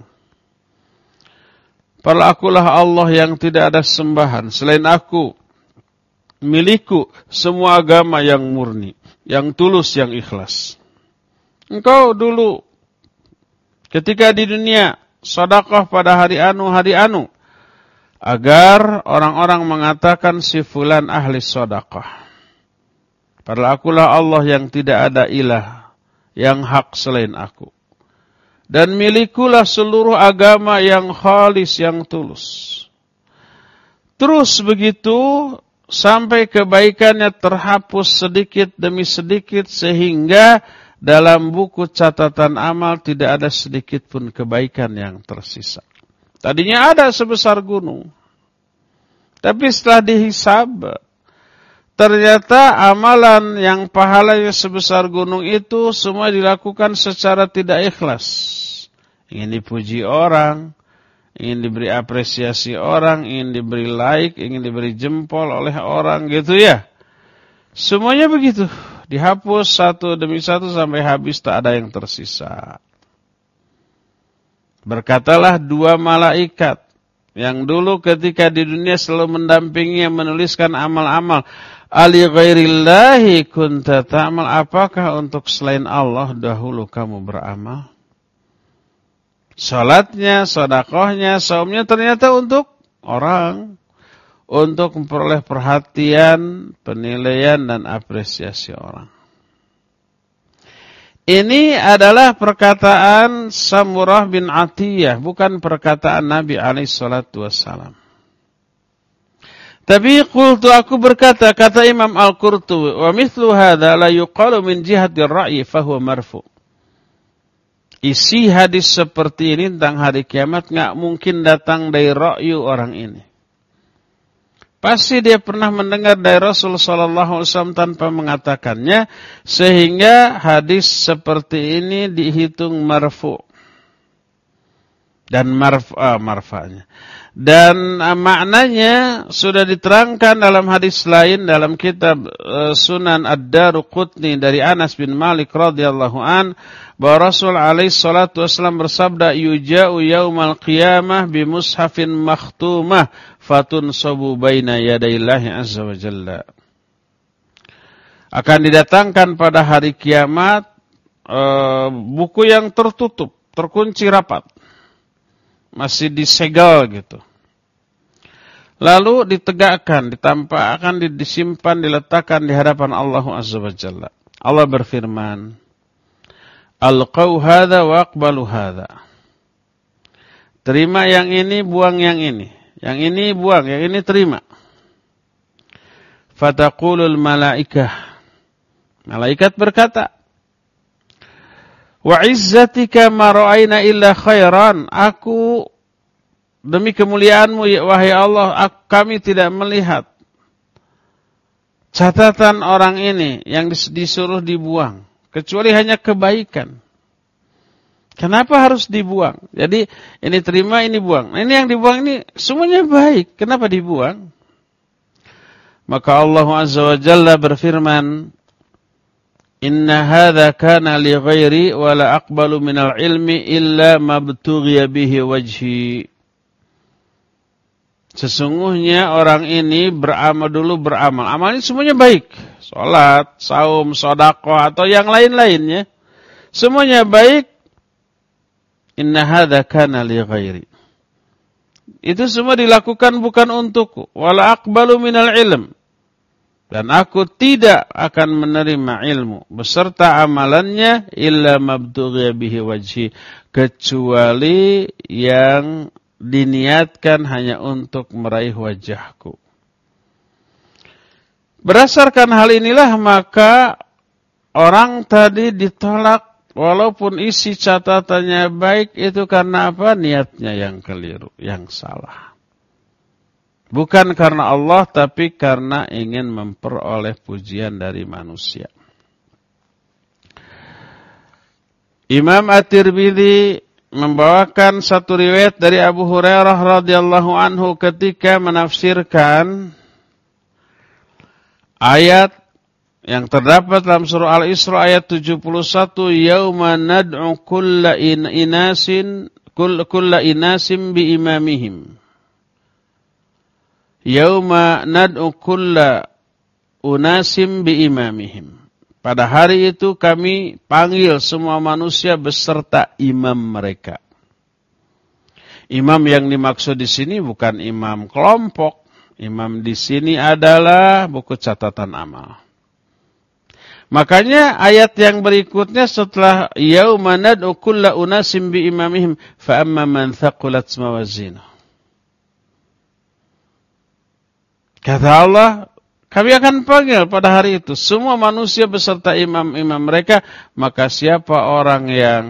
Padahal akulah Allah yang tidak ada sembahan selain aku. Milikku semua agama yang murni, yang tulus, yang ikhlas. Engkau dulu ketika di dunia sedekah pada hari anu agar orang-orang mengatakan si fulan ahli sedekah. Padahal akulah Allah yang tidak ada ilah yang hak selain aku. Dan milikulah seluruh agama yang khalis, yang tulus. Terus begitu sampai kebaikannya terhapus sedikit demi sedikit sehingga dalam buku catatan amal tidak ada sedikit pun kebaikan yang tersisa. Tadinya ada sebesar gunung. Tapi setelah dihisab, ternyata amalan yang pahalanya sebesar gunung itu semua dilakukan secara tidak ikhlas. Ingin dipuji orang, ingin diberi apresiasi orang, ingin diberi like, ingin diberi jempol oleh orang gitu ya. Semuanya begitu. Dihapus satu demi satu sampai habis tak ada yang tersisa. Berkatalah dua malaikat yang dulu ketika di dunia selalu mendampingi menuliskan amal-amal. Ali ghairillahi kunta ta'mal. Apakah untuk selain Allah dahulu kamu beramal? Salatnya, sedekahnya, saumnya ternyata untuk orang. Untuk memperoleh perhatian, penilaian dan apresiasi orang. Ini adalah perkataan Samurah bin Atiyah, bukan perkataan Nabi SAW. Tapi aku berkata, kata Imam Al-Qurtubi, wa mithlu hadza la yuqalu min jihati ar-ra'yi fa huwa marfu'. Isi hadis seperti ini tentang hari kiamat enggak mungkin datang dari ra'yu orang ini. Pasti dia pernah mendengar dari Rasul sallallahu alaihi wasallam tanpa mengatakannya sehingga hadis seperti ini dihitung marfu'. Dan marfa'nya. Dan maknanya sudah diterangkan dalam hadis lain dalam kitab Sunan Ad-Daruqutni dari Anas bin Malik radhiyallahu an bahwa Rasul alaihi salatu wasallam bersabda yuja'u yaumal qiyamah bi mushafin makhtumah fatunsabu baina yadayillahi azza wa jalla. Akan didatangkan pada hari kiamat buku yang tertutup, terkunci rapat. Masih disegel gitu. Lalu ditegakkan, ditampakkan, disimpan, diletakkan di hadapan Allah Azza wa Jalla. Allah berfirman, Alqau hadha wa aqbalu hadha. Terima yang ini, buang yang ini. Yang ini buang, yang ini terima. Fataqulul malaikah. Malaikat berkata, Wa izzatika ma ra'ayna illa khairan. Aku demi kemuliaan-Mu, wahai Allah, kami tidak melihat catatan orang ini yang disuruh dibuang, kecuali hanya kebaikan. Kenapa harus dibuang? Jadi ini terima, ini buang. Nah, ini yang dibuang ini semuanya baik. Kenapa dibuang? Maka Allah Azza wa Jalla berfirman, Inna hadha kana li ghairi wa la aqbalu minal ilmi illa mabtughiya bihi wajhi. Sesungguhnya orang ini beramal. Amalnya semuanya baik. Salat, saum, sedekah atau yang lain-lainnya. Semuanya baik. Inna hadza kana li ghairi. Itu semua dilakukan bukan untukku. Wala aqbalu minal ilm. Dan aku tidak akan menerima ilmu beserta amalannya illa mabtughiya bihi wajhi, kecuali yang diniatkan hanya untuk meraih wajahku. Berdasarkan hal inilah maka orang tadi ditolak walaupun isi catatannya baik, itu karena apa? Niatnya yang keliru, yang salah. Bukan karena Allah, tapi karena ingin memperoleh pujian dari manusia. Imam At-Tirmidzi membawakan satu riwayat dari Abu Hurairah radhiyallahu anhu ketika menafsirkan ayat yang terdapat dalam surah Al-Isra ayat 71, yauma nad'u kulla inasin bi imamihim. Yauma nad'u kulla unasim bi imamihim. Pada hari itu kami panggil semua manusia beserta imam mereka. Imam yang dimaksud di sini bukan imam kelompok. Imam di sini adalah buku catatan amal. Makanya ayat yang berikutnya setelah yauma nad'u kulla unasim bi imamihim fa amma man thaqulat mawazinuhu. Kata Allah, kami akan panggil pada hari itu semua manusia beserta imam-imam mereka, maka siapa orang yang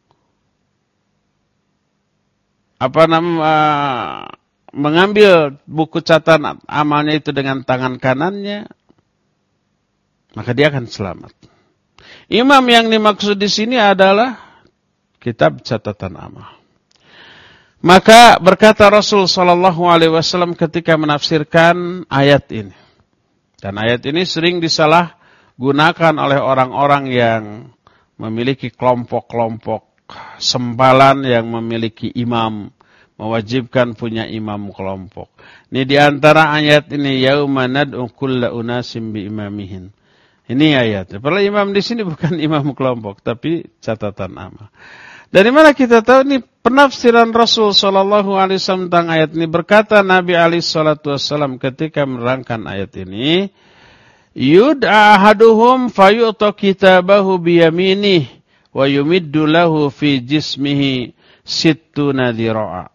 mengambil buku catatan amalnya itu dengan tangan kanannya, maka dia akan selamat. Imam yang dimaksud di sini adalah kitab catatan amal. Maka berkata Rasul sallallahu alaihi wasallam ketika menafsirkan ayat ini. Dan ayat ini sering disalahgunakan oleh orang-orang yang memiliki kelompok-kelompok sempalan yang memiliki imam, mewajibkan punya imam kelompok. Ini di antara ayat ini, yauma nad'u kulla unasim bi imamihin. Ini ayatnya. Padahal imam di sini bukan imam kelompok, tapi catatan amal. Dari mana kita tahu ini penafsiran Rasul sallallahu alaihi wasallam tentang ayat ini? Berkata Nabi alaihi salatu wasallam ketika menerangkan ayat ini, yud'a ahaduhum fayu'ta kitabahu biyaminih wa yumiddu lahu fi jismihi sittuna dhira'a.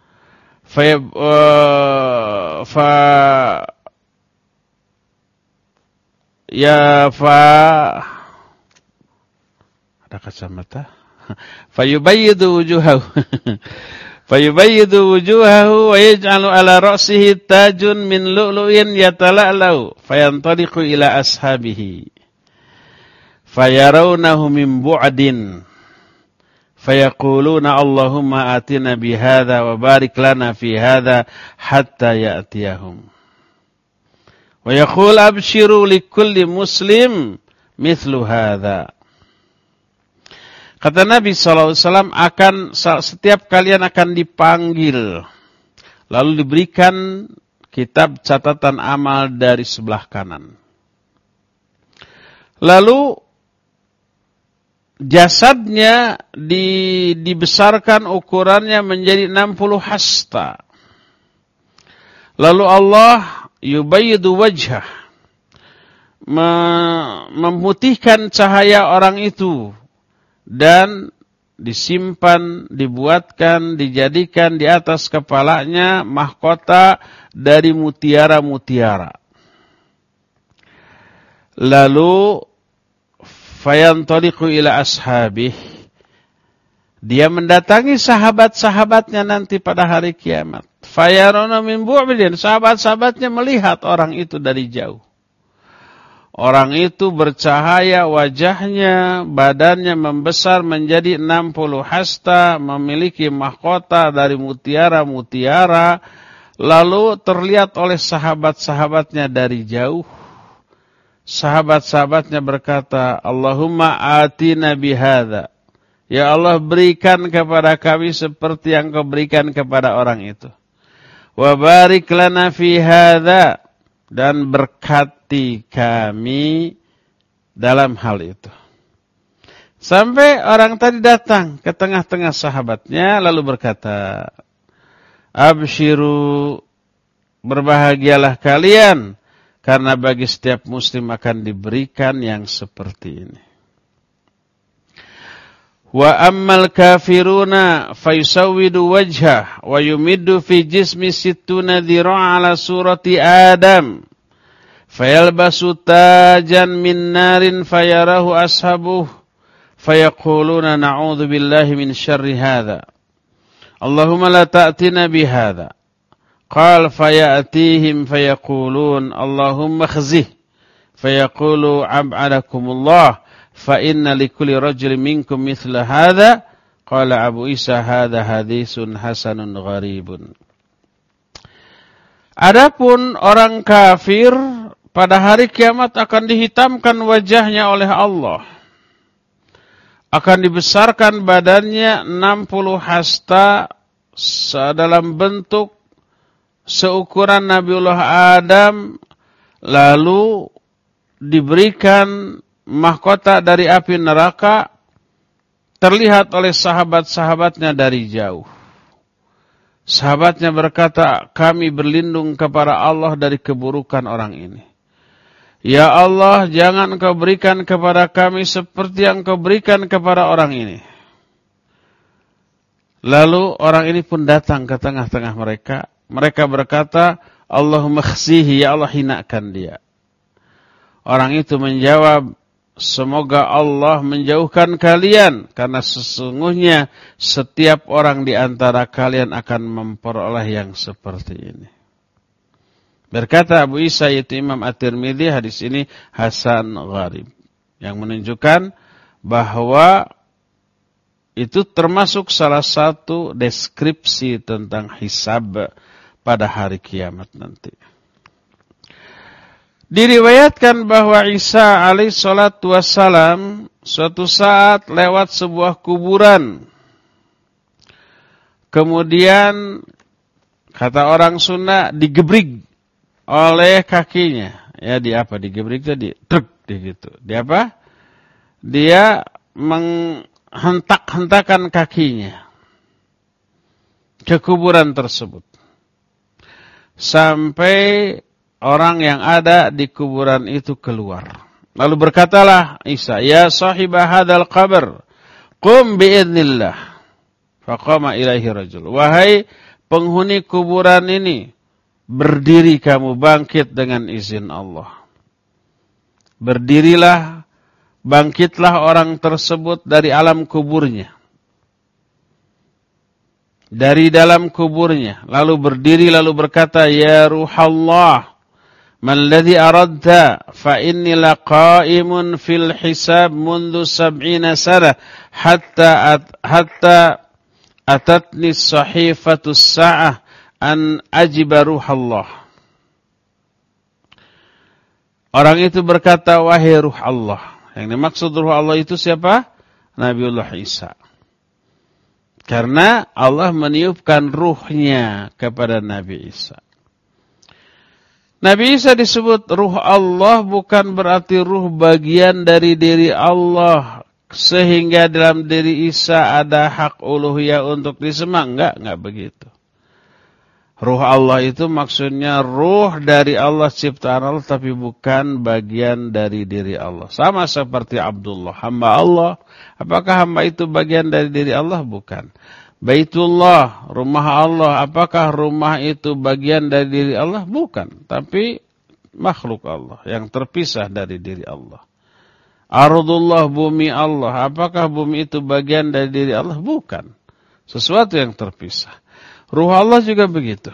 Ada kacamata? Fayubayyidu wujuhahu wa yaj'alu ala ra'sihi tajun min lu'lu'in yatala'lau fayantaliqu ila ashabihi fayarawnahu min bu'din fayaquluna Allahumma atina bihadza wa barik lana fi hadza hatta ya'tiyahum wa yaqul abshiru likulli muslim mithlu hadza. Kata Nabi SAW, setiap kalian akan dipanggil, lalu diberikan kitab catatan amal dari sebelah kanan. Lalu jasadnya dibesarkan ukurannya menjadi 60 hasta. Lalu Allah yubayyidu wajhah, memutihkan cahaya orang itu. Dan disimpan, dibuatkan, dijadikan di atas kepalanya mahkota dari mutiara-mutiara. Lalu fayantaliqu ila ashabih, Dia mendatangi sahabat-sahabatnya nanti pada hari kiamat. Fayaruna min bu'bidin. Sahabat-sahabatnya melihat orang itu dari jauh. Orang itu bercahaya wajahnya, badannya membesar menjadi 60 hasta, memiliki mahkota dari mutiara-mutiara, lalu terlihat oleh sahabat-sahabatnya dari jauh. Sahabat-sahabatnya berkata, Allahumma atina bihadza. Ya Allah, berikan kepada kami seperti yang Kau berikan kepada orang itu. Wa barik lana fi hadza, dan berkati kami dalam hal itu. Sampai orang tadi datang ke tengah-tengah sahabatnya lalu berkata, Abshiru, berbahagialah kalian, karena bagi setiap muslim akan diberikan yang seperti ini. Wa ammal kafiruna fayusawwidu wajhah wa yumiddu fi jismi sittuna dhira'a ala surati Adam fayalbasu tajan min narin fayarahu ashabuh fayaquluna na'udzu billahi min syarri hadza Allahumma la ta'tina bihadza qala fayatihim fayaqulun Allahumma khzih fayaqulu ab'adakumullah fa inna likulli rajulin minkum mithla hadza qala Abu Isa hadza haditsun hasanun gharibun. Adapun orang kafir pada hari kiamat akan dihitamkan wajahnya oleh Allah, akan dibesarkan badannya 60 hasta dalam bentuk seukuran Nabiullah Adam, lalu diberikan mahkota dari api neraka, terlihat oleh sahabat-sahabatnya dari jauh. Sahabatnya berkata, kami berlindung kepada Allah dari keburukan orang ini. Ya Allah, jangan Kau berikan kepada kami seperti yang Kau berikan kepada orang ini. Lalu orang ini pun datang ke tengah-tengah mereka. Mereka berkata, Allahumma khzihi, ya Allah hinakan dia. Orang itu menjawab, semoga Allah menjauhkan kalian, karena sesungguhnya setiap orang di antara kalian akan memperoleh yang seperti ini. Berkata Abu Isa, yaitu Imam At-Tirmidzi, hadis ini hasan gharib, yang menunjukkan bahwa itu termasuk salah satu deskripsi tentang hisab pada hari kiamat nanti. Diriwayatkan bahwa Isa alaihissalatu wassalam suatu saat lewat sebuah kuburan. Kemudian kata orang Sunda digebrik oleh kakinya. Ya, di apa? Digebrik tadi, truk gitu. Di apa? Dia menghentak-hentakan kakinya ke kuburan tersebut. Sampai orang yang ada di kuburan itu keluar. Lalu berkatalah Isa, ya sahibah hadzal qabr, qum bi'iznillah. Faqama ilaihi rajul. Wahai penghuni kuburan ini, berdiri kamu, bangkit dengan izin Allah. Berdirilah, bangkitlah orang tersebut dari alam kuburnya. Dari dalam kuburnya. Lalu berdiri, lalu berkata, ya ruhallah, man ladzi aradta fa inni laqaimun fil hisab mundu 70 sana hatta atatni sahifatu sa'ah an ajiba ruhallah. Orang itu berkata, wahai ruh Allah. Yang dimaksud ruh Allah itu siapa? Nabiullah Isa. Karena Allah meniupkan ruhnya kepada Nabi Isa. Nabi Isa disebut ruh Allah bukan berarti ruh bagian dari diri Allah. Sehingga dalam diri Isa ada hak uluhiyah untuk disembah. Enggak begitu. Ruh Allah itu maksudnya ruh dari Allah ciptaan Allah, tapi bukan bagian dari diri Allah. Sama seperti Abdullah, hamba Allah. Apakah hamba itu bagian dari diri Allah? Bukan. Baitullah, rumah Allah. Apakah rumah itu bagian dari diri Allah? Bukan. Tapi makhluk Allah yang terpisah dari diri Allah. Ardullah, bumi Allah. Apakah bumi itu bagian dari diri Allah? Bukan. Sesuatu yang terpisah. Ruh Allah juga begitu.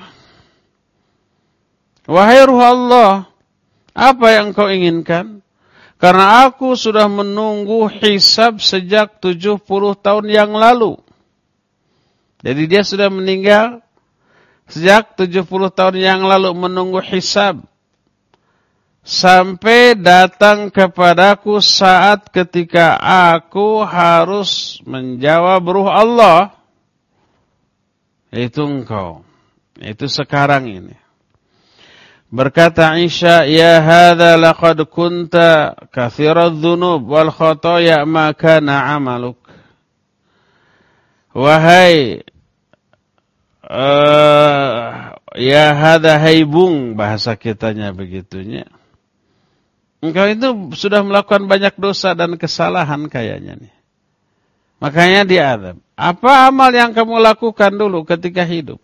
Wahai ruh Allah, apa yang kau inginkan? Karena aku sudah menunggu hisab sejak 70 tahun yang lalu. Jadi dia sudah meninggal sejak 70 tahun yang lalu menunggu hisab. Sampai datang kepadaku saat ketika aku harus menjawab ruh Allah. Itu engkau. Itu sekarang ini. Berkata Aisyah, ya hadza laqad kunta katsiradz dzunub wal khotoya ma kana amaluk. Wahai ya hadza haibung, bahasa kitanya begitunya. Engkau itu sudah melakukan banyak dosa dan kesalahan kayaknya nih. Makanya diazab. Apa amal yang kamu lakukan dulu ketika hidup?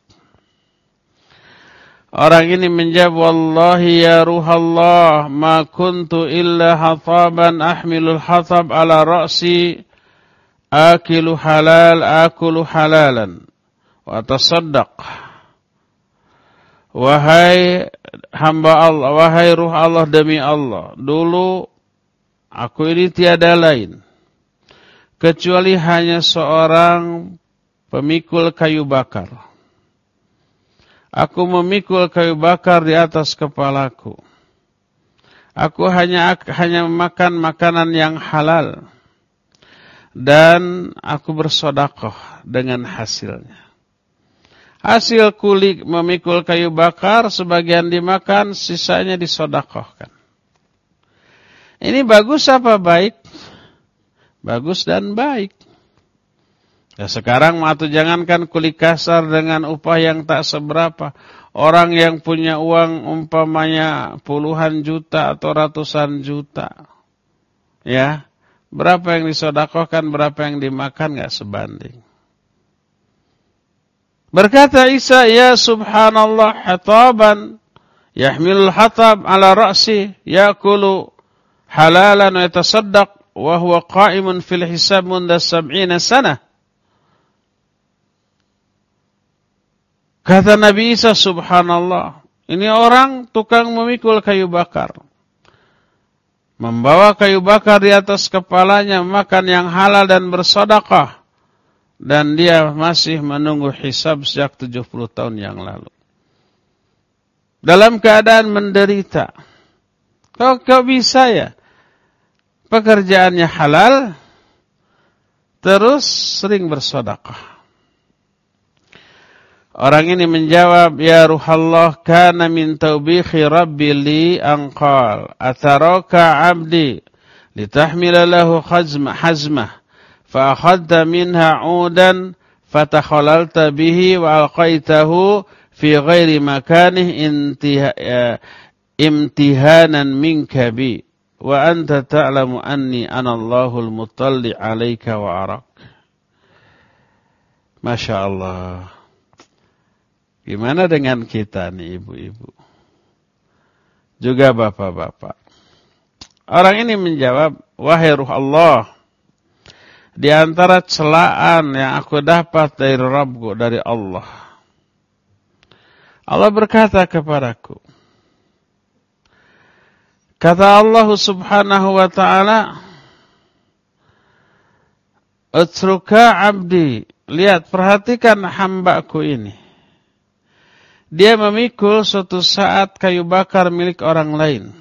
Orang ini menjawab, wallahi ya ruhallah, ma kuntu illa hataban ahmilul hatab ala ra'si, akulu halalan, wa tasaddaq. Wahai hamba Allah, wahai ruh Allah demi Allah, dulu aku ini tiada lain kecuali hanya seorang pemikul kayu bakar. Aku memikul kayu bakar di atas kepalaku. Aku hanya makan makanan yang halal. Dan aku bersedekah dengan hasilnya. Hasil kulit memikul kayu bakar, sebagian dimakan, sisanya disedekahkan. Ini bagus apa baik? Bagus dan baik. Ya sekarang matu jangankan kuli kasar dengan upah yang tak seberapa. Orang yang punya uang umpamanya puluhan juta atau ratusan juta. Ya, berapa yang disedekahkan, berapa yang dimakan gak sebanding. Berkata Isa, ya subhanallah hataban yahmilul hatab ala ra'si yakulu halalan wa yatasaddaq wa huwa qa'imun fil hisab munda 70 sana. Kata Nabi Isa, subhanallah, ini orang tukang memikul kayu bakar. Membawa kayu bakar di atas kepalanya, makan yang halal dan bersedekah. Dan dia masih menunggu hisab sejak 70 tahun yang lalu. Dalam keadaan menderita. Kok bisa ya? Pekerjaannya halal, terus sering bersedekah. Orang ini menjawab, ya ruhallah, kana min tawbihi rabbi li anqal, ataraka abdi, litahmila lahu hazmah, fa akhadta minha udan, fatakhalalta bihi, wa alqaitahu fi ghairi makanih imtihanan minka bi, wa anta ta'lamu anni anallahu al-mutalli alaika wa arak. Masya Allah. Gimana dengan kita nih ibu-ibu? Juga bapak-bapak. Orang ini menjawab, wahai ruh Allah, di antara celaan yang aku dapat dari Rabbku, dari Allah. Allah berkata kepadaku. Kata Allah subhanahu wa ta'ala, utruka abdi. Lihat, perhatikan hambaku ini. Dia memikul suatu saat kayu bakar milik orang lain.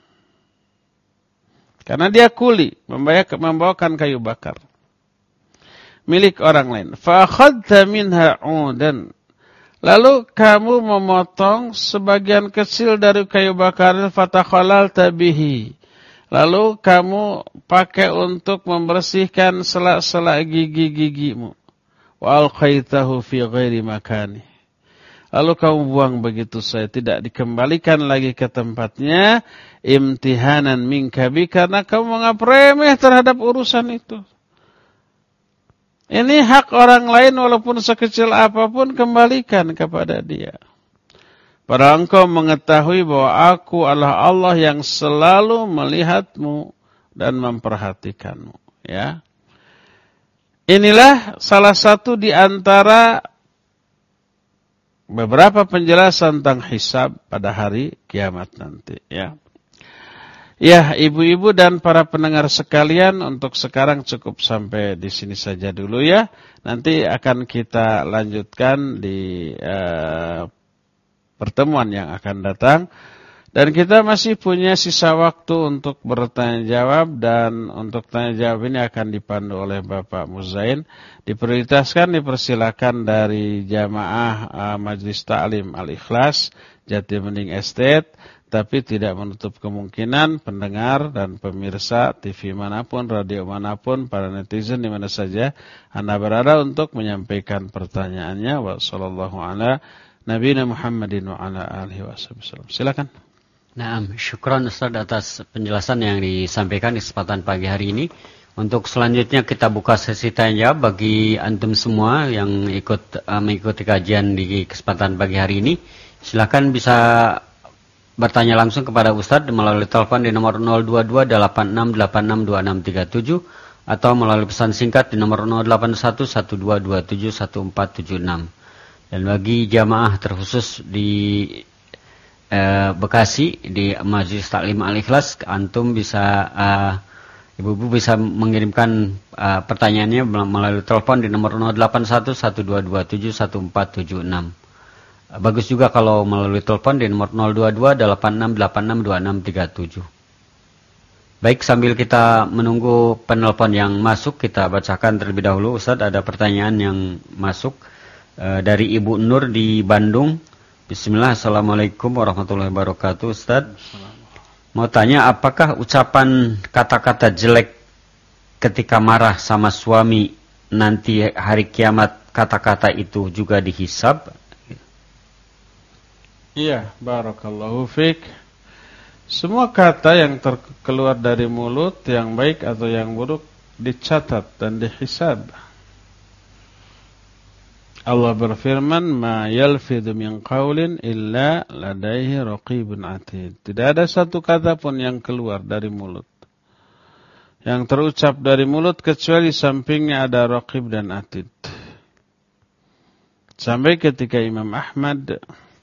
Karena dia kuli, membawakan kayu bakar milik orang lain. Fa akhadta minha 'udan. Lalu kamu memotong sebagian kecil dari kayu bakar, fatakhalalta bihi. Lalu kamu pakai untuk membersihkan sela-sela gigi-gigimu. Wa alqaitahu fi ghairi makani. Lalu kamu buang begitu saja, tidak dikembalikan lagi ke tempatnya, imtihanan minkabi, karena kamu menganggap remeh terhadap urusan itu. Ini hak orang lain, walaupun sekecil apapun, kembalikan kepada dia. Padahal engkau mengetahui bahwa aku adalah Allah yang selalu melihatmu, dan memperhatikanmu, ya. Inilah salah satu di antara beberapa penjelasan tentang hisab pada hari kiamat nanti, ya. Ya, ibu-ibu dan para pendengar sekalian, untuk sekarang cukup sampai di sini saja dulu ya. Nanti akan kita lanjutkan di pertemuan yang akan datang. Dan kita masih punya sisa waktu untuk bertanya jawab, dan untuk tanya jawab ini akan dipandu oleh Bapak Muzain. Diprioritaskan, dipersilakan dari jamaah Majelis Ta'lim Al-Ikhlas Jati Bening Estate, tapi tidak menutup kemungkinan pendengar dan pemirsa TV manapun, radio manapun, para netizen di mana saja Anda berada untuk menyampaikan pertanyaannya. Wassallallahu ala nabiyina Muhammadin wa ala alihi wasallam. Silakan. Nah, syukran Ustaz atas penjelasan yang disampaikan di kesempatan pagi hari ini. Untuk selanjutnya kita buka sesi tanya jawab bagi antum semua yang ikut mengikuti kajian di kesempatan pagi hari ini. Silakan bisa bertanya langsung kepada Ustaz melalui telepon di nomor 02286862637 atau melalui pesan singkat di nomor 081122714776. Dan bagi jamaah terkhusus di Bekasi di Majelis Taklim Al-Ikhlas, antum bisa ibu-ibu bisa mengirimkan pertanyaannya melalui telepon di nomor 081122271476. Bagus juga kalau melalui telepon di nomor 02286862637. Baik, sambil kita menunggu penelpon yang masuk, kita bacakan terlebih dahulu. Ustaz, ada pertanyaan yang masuk dari Ibu Nur di Bandung. Bismillah, assalamualaikum warahmatullahi wabarakatuh. Ustaz, mau tanya, apakah ucapan kata-kata jelek ketika marah sama suami nanti hari kiamat, kata-kata itu juga dihisab? Iya, barakallahu fiik. Semua kata yang keluar dari mulut, yang baik atau yang buruk, dicatat dan dihisab. Allah berfirman, "Ma yalfidhu min qaulin illa ladaihi raqibun atid." Tidak ada satu kata pun yang keluar dari mulut, yang terucap dari mulut, kecuali sampingnya ada raqib dan atid. Sampai ketika Imam Ahmad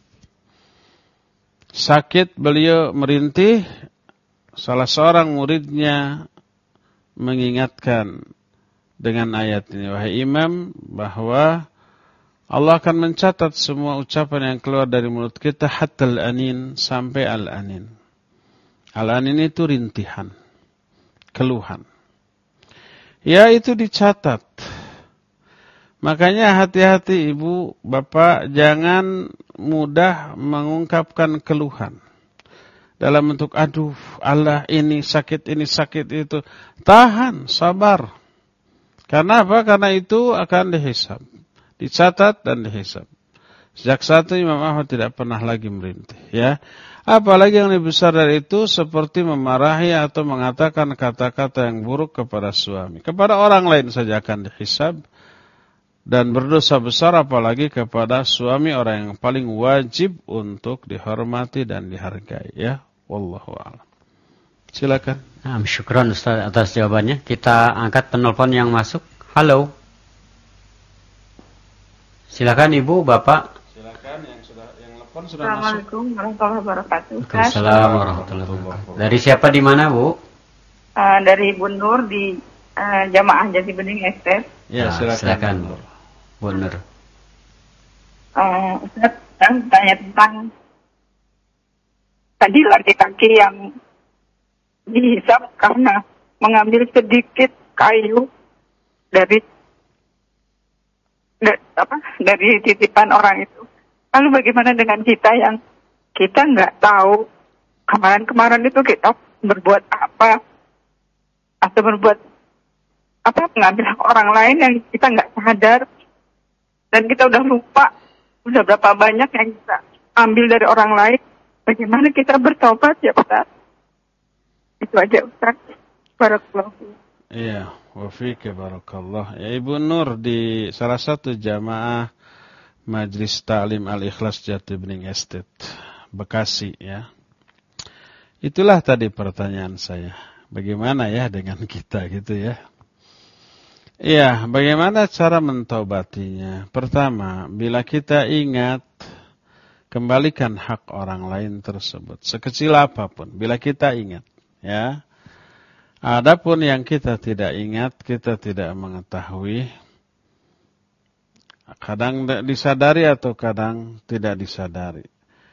sakit, beliau merintih, salah seorang muridnya mengingatkan dengan ayat ini, "Wahai Imam, bahwa Allah akan mencatat semua ucapan yang keluar dari mulut kita, hatta al-anin, sampai al-anin." Al-anin itu rintihan, keluhan. Ya, itu dicatat. Makanya hati-hati ibu, bapak, jangan mudah mengungkapkan keluhan. Dalam bentuk, aduh, Allah ini sakit itu. Tahan, sabar. Karena apa? Karena itu akan dihisab. Dicatat dan dihisab. Sejak saat itu Imam Ahmad tidak pernah lagi merintih, ya. Apalagi yang lebih besar dari itu, seperti memarahi atau mengatakan kata-kata yang buruk kepada suami. Kepada orang lain saja akan dihisab dan berdosa besar, apalagi kepada suami, orang yang paling wajib untuk dihormati dan dihargai, ya. Wallahu a'lam. Silakan. Syukran Ustaz atas jawabannya. Kita angkat penelpon yang masuk. Halo. Silakan Ibu, Bapak. Silakan, yang telepon sudah masuk. Assalamualaikum warahmatullahi wabarakatuh. Waalaikumsalam warahmatullahi wabarakatuh. Dari siapa, di mana, Bu? Dari Bu Nur di Jamaah Jati Bening Estate. Ya, silakan. Bu Nur. Ustaz, saya tanya tentang tadi laki-laki yang dihisab karena mengambil sedikit kayu dari titipan orang itu. Lalu bagaimana dengan kita yang kita nggak tahu kemarin itu kita berbuat apa atau berbuat apa, mengambil hak orang lain yang kita nggak sadar dan kita udah lupa udah berapa banyak yang kita ambil dari orang lain. Bagaimana kita bertobat, ya Ustaz? Itu aja Ustaz. Barakallahu. Iya, wa fika barakallah. Ya, Ibu Nur di salah satu jamaah Majelis Ta'lim Al-Ikhlas Jati Bening Estate, Bekasi, ya. Itulah tadi pertanyaan saya. bagaimana ya dengan kita gitu ya. Iya, bagaimana cara mentobatinya? Pertama, bila kita ingat, kembalikan hak orang lain tersebut, sekecil apapun, bila kita ingat, ya. Adapun yang kita tidak ingat, kita tidak mengetahui, kadang disadari atau kadang tidak disadari.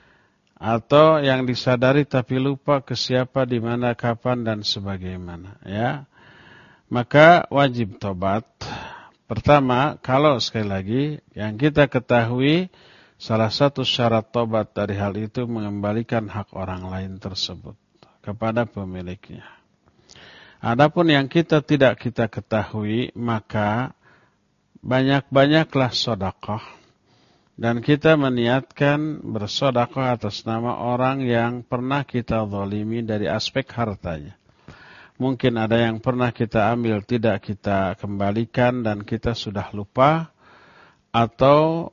Atau yang disadari tapi lupa ke siapa, di mana, kapan, dan sebagaimana, ya. Maka wajib tobat. Pertama, kalau sekali lagi yang kita ketahui, salah satu syarat tobat dari hal itu mengembalikan hak orang lain tersebut kepada pemiliknya. Adapun yang kita tidak kita ketahui, maka banyak-banyaklah sedekah. Dan kita meniatkan bersedekah atas nama orang yang pernah kita zalimi dari aspek hartanya. Mungkin ada yang pernah kita ambil tidak kita kembalikan dan kita sudah lupa. Atau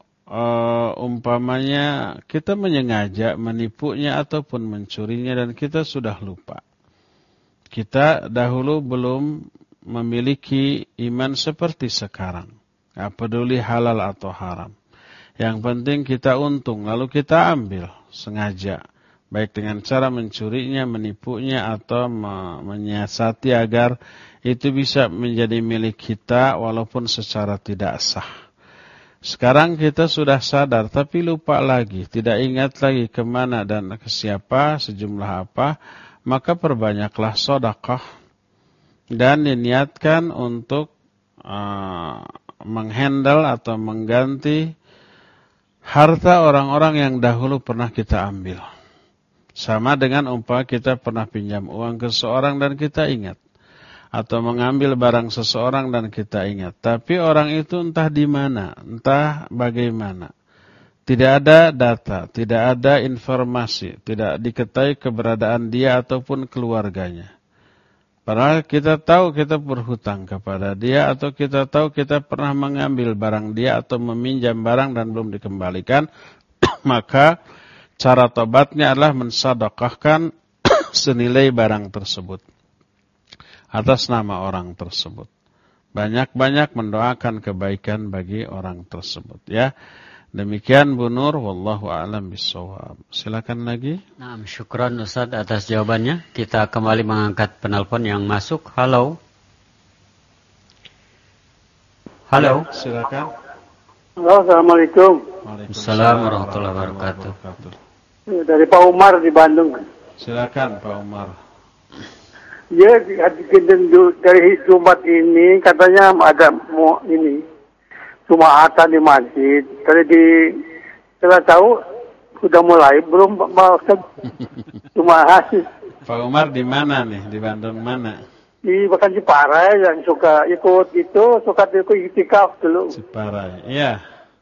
umpamanya kita menyengaja menipunya ataupun mencurinya dan kita sudah lupa. Kita dahulu belum memiliki iman seperti sekarang. Tidak peduli halal atau haram. Yang penting kita untung, lalu kita ambil sengaja. Baik dengan cara mencurinya, menipunya, atau menyiasati agar itu bisa menjadi milik kita walaupun secara tidak sah. Sekarang kita sudah sadar tapi lupa lagi, tidak ingat lagi kemana dan ke siapa, sejumlah apa, maka perbanyaklah sedekah dan diniatkan untuk menghandle atau mengganti harta orang-orang yang dahulu pernah kita ambil. Sama dengan umpama kita pernah pinjam uang ke seorang dan kita ingat. Atau mengambil barang seseorang dan kita ingat. Tapi orang itu entah di mana, entah bagaimana. Tidak ada data, tidak ada informasi, tidak diketahui keberadaan dia ataupun keluarganya. Padahal kita tahu kita berhutang kepada dia, atau kita tahu kita pernah mengambil barang dia atau meminjam barang dan belum dikembalikan, maka cara tobatnya adalah mensedekahkan senilai barang tersebut atas nama orang tersebut. Banyak-banyak mendoakan kebaikan bagi orang tersebut, ya. Demikian Bu Nur, wallahu a'lam bishawab. Silakan lagi. Nah, syukran Ustaz atas jawabannya. Kita kembali mengangkat penelpon yang masuk. Halo. Halo. Silakan. Halo, Assalamualaikum. Waalaikumsalam warahmatullahi wabarakatuh. Dari Pak Umar di Bandung. Silakan Pak Umar. Ya, dari Jumat ini katanya ada Jumatan di masjid. Setelah tahu sudah mulai belum Pak Ustaz? Pak Umar di mana nih? Di Bandung mana? Di bahkan Ciparai yang suka ikut iktikaf dulu. Ciparai. Iya.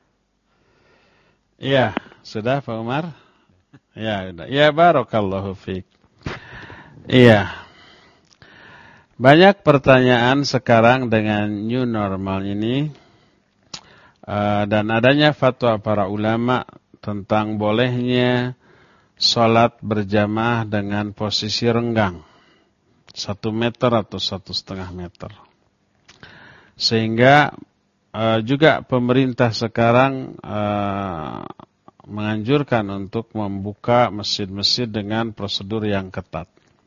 Iya, sudah Pak Umar? Ya, sudah. Ya, barakallahu fiik. Iya. Banyak pertanyaan sekarang dengan new normal ini dan adanya fatwa para ulama tentang bolehnya sholat berjamaah dengan posisi renggang 1 meter atau 1,5 meter. Sehingga juga pemerintah sekarang menganjurkan untuk membuka masjid-masjid dengan prosedur yang ketat.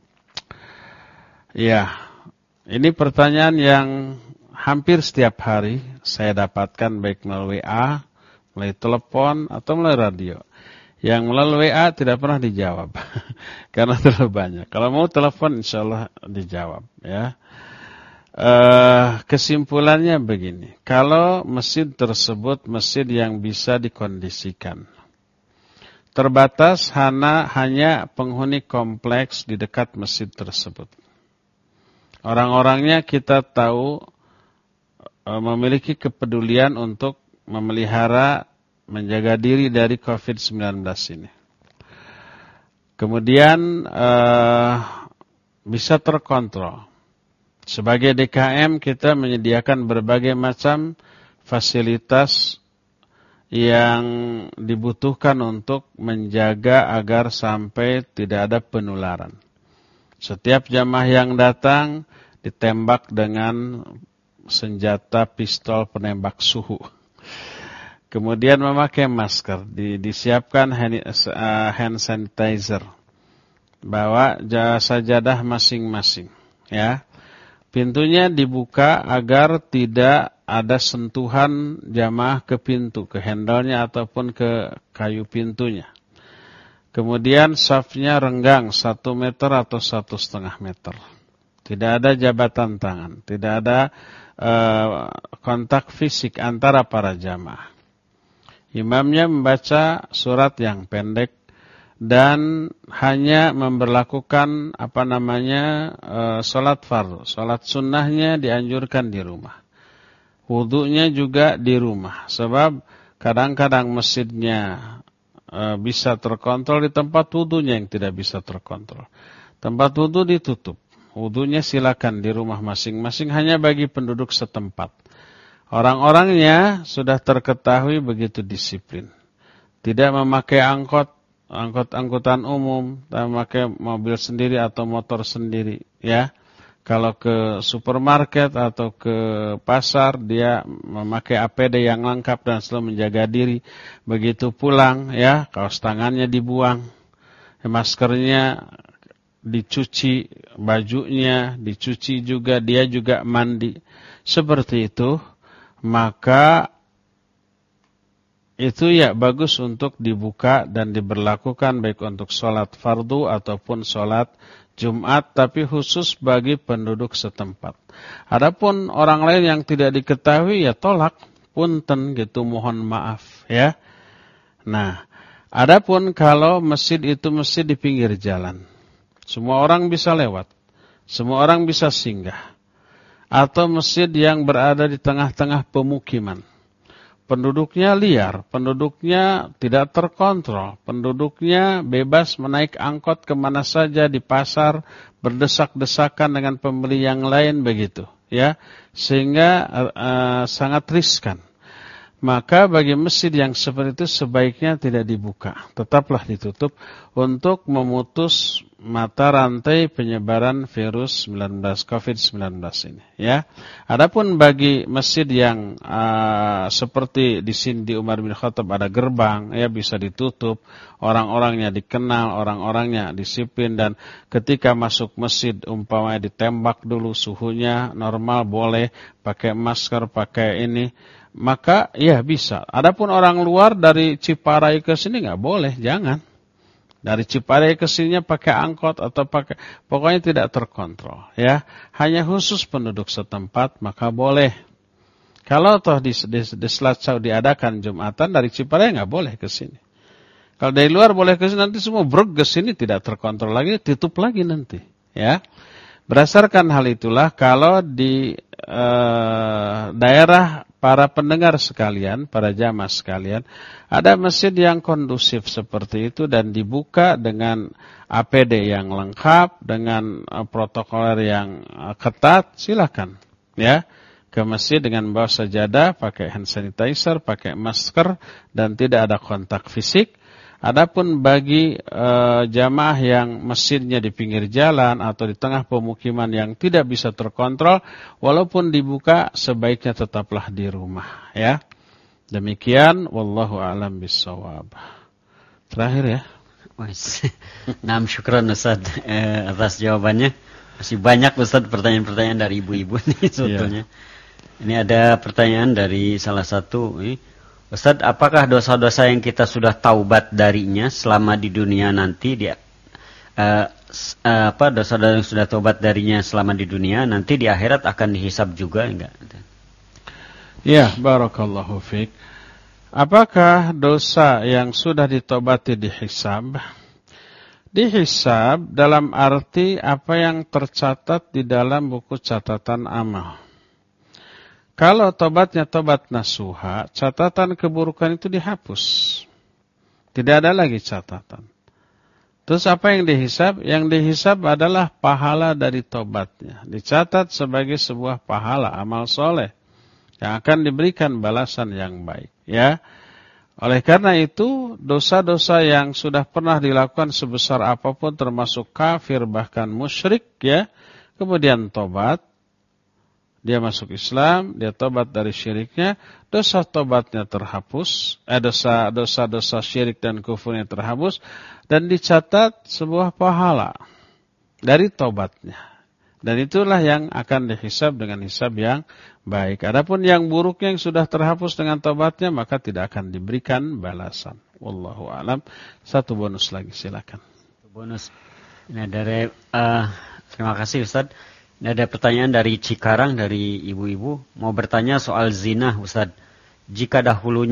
Ya, ini pertanyaan yang hampir setiap hari saya dapatkan baik melalui WA, melalui telepon, atau melalui radio. Yang melalui WA tidak pernah dijawab karena terlalu banyak. Kalau mau telepon insya Allah dijawab, ya. Kesimpulannya begini, kalau masjid tersebut masjid yang bisa dikondisikan, terbatas hanya penghuni kompleks di dekat masjid tersebut. Orang-orangnya kita tahu memiliki kepedulian untuk memelihara, menjaga diri dari COVID-19 ini. Kemudian bisa terkontrol. Sebagai DKM kita menyediakan berbagai macam fasilitas yang dibutuhkan untuk menjaga agar sampai tidak ada penularan. Setiap jamaah yang datang ditembak dengan senjata pistol penembak suhu. Kemudian memakai masker, disiapkan hand sanitizer. Bawa sajadah masing-masing, ya. Pintunya dibuka agar tidak ada sentuhan jamaah ke pintu, ke handle-nya ataupun ke kayu pintunya. Kemudian safnya renggang 1 meter atau 1,5 meter. Tidak ada jabatan tangan, tidak ada kontak fisik antara para jamaah. Imamnya membaca surat yang pendek dan hanya memberlakukan salat fardu. Salat sunnahnya dianjurkan di rumah. Wudunya juga di rumah. Sebab kadang-kadang masjidnya bisa terkontrol, di tempat wudunya yang tidak bisa terkontrol. Tempat wudu ditutup. Wudunya silakan di rumah masing-masing hanya bagi penduduk setempat. Orang-orangnya sudah terketahui begitu disiplin. Tidak memakai angkutan umum, tidak memakai mobil sendiri atau motor sendiri, ya. Kalau ke supermarket atau ke pasar, dia memakai APD yang lengkap dan selalu menjaga diri. Begitu pulang, ya, kaos tangannya dibuang, maskernya dicuci, bajunya dicuci juga, dia juga mandi. Seperti itu, maka itu ya bagus untuk dibuka dan diberlakukan baik untuk sholat fardu ataupun sholat Jumat, tapi khusus bagi penduduk setempat. Adapun orang lain yang tidak diketahui, ya tolak, punten gitu, mohon maaf, ya. Nah, adapun kalau masjid itu masjid di pinggir jalan, semua orang bisa lewat, semua orang bisa singgah, atau masjid yang berada di tengah-tengah pemukiman, penduduknya liar, penduduknya tidak terkontrol, penduduknya bebas menaik angkot kemana saja di pasar, berdesak-desakan dengan pembeli yang lain begitu, ya, sehingga sangat riskan. Maka bagi masjid yang seperti itu sebaiknya tidak dibuka, tetaplah ditutup untuk memutus mata rantai penyebaran virus 19 COVID-19 ini, ya. Adapun bagi masjid yang seperti di sini di Umar bin Khattab ada gerbang, ya, bisa ditutup, orang-orangnya dikenal, orang-orangnya disiplin, dan ketika masuk masjid umpamanya ditembak dulu, suhunya normal, boleh pakai masker, pakai ini, maka ya bisa. Adapun orang luar dari Ciparai ke sini nggak boleh, jangan. Dari Ciparai ke sininya pakai angkot atau pakai, pokoknya tidak terkontrol, ya. Hanya khusus penduduk setempat maka boleh. Kalau toh di Selacau diadakan Jumatan, dari Ciparai nggak boleh ke sini. Kalau dari luar boleh ke sini, nanti semua brek ke sini, tidak terkontrol lagi, tutup lagi nanti, ya. Berdasarkan hal itulah kalau di daerah para pendengar sekalian, para jamaah sekalian, ada masjid yang kondusif seperti itu dan dibuka dengan APD yang lengkap, dengan protokoler yang ketat, silakan, ya, ke masjid dengan membawa sajadah, pakai hand sanitizer, pakai masker, dan tidak ada kontak fisik. Adapun bagi jamaah yang masjidnya di pinggir jalan atau di tengah pemukiman yang tidak bisa terkontrol, walaupun dibuka sebaiknya tetaplah di rumah, ya. Demikian, wallahu a'lam bishawab. Terakhir, ya. Nah, syukran Ustaz atas jawabannya. Masih banyak Ustaz pertanyaan-pertanyaan dari ibu-ibu nih sebetulnya. Ini ada pertanyaan dari salah satu Ustaz, apakah dosa-dosa yang kita sudah taubat darinya selama di dunia nanti dosa-dosa yang sudah taubat darinya selama di dunia nanti di akhirat akan dihisab juga enggak? Ya, barakallahu fiik. Apakah dosa yang sudah ditobati dihisab? Dihisab dalam arti apa yang tercatat di dalam buku catatan amal. Kalau tobatnya tobat nasuha, catatan keburukan itu dihapus. Tidak ada lagi catatan. Terus apa yang dihisab? Yang dihisab adalah pahala dari tobatnya. Dicatat sebagai sebuah pahala, amal soleh, yang akan diberikan balasan yang baik. Ya, Oleh karena itu, dosa-dosa yang sudah pernah dilakukan sebesar apapun termasuk kafir bahkan musyrik ya, kemudian tobat, dia masuk Islam, dia tobat dari syiriknya, dosa tobatnya terhapus, dosa-dosa syirik dan kufurnya terhapus dan dicatat sebuah pahala dari tobatnya. Dan itulah yang akan dihisab dengan hisab yang baik. Adapun yang buruknya yang sudah terhapus dengan taubatnya maka tidak akan diberikan balasan. Wallahu a'lam. Satu bonus lagi silakan. Bonus. Ini dari terima kasih Ustaz. Ini ada pertanyaan dari Cikarang dari ibu-ibu mau bertanya soal zina Ustaz. Jika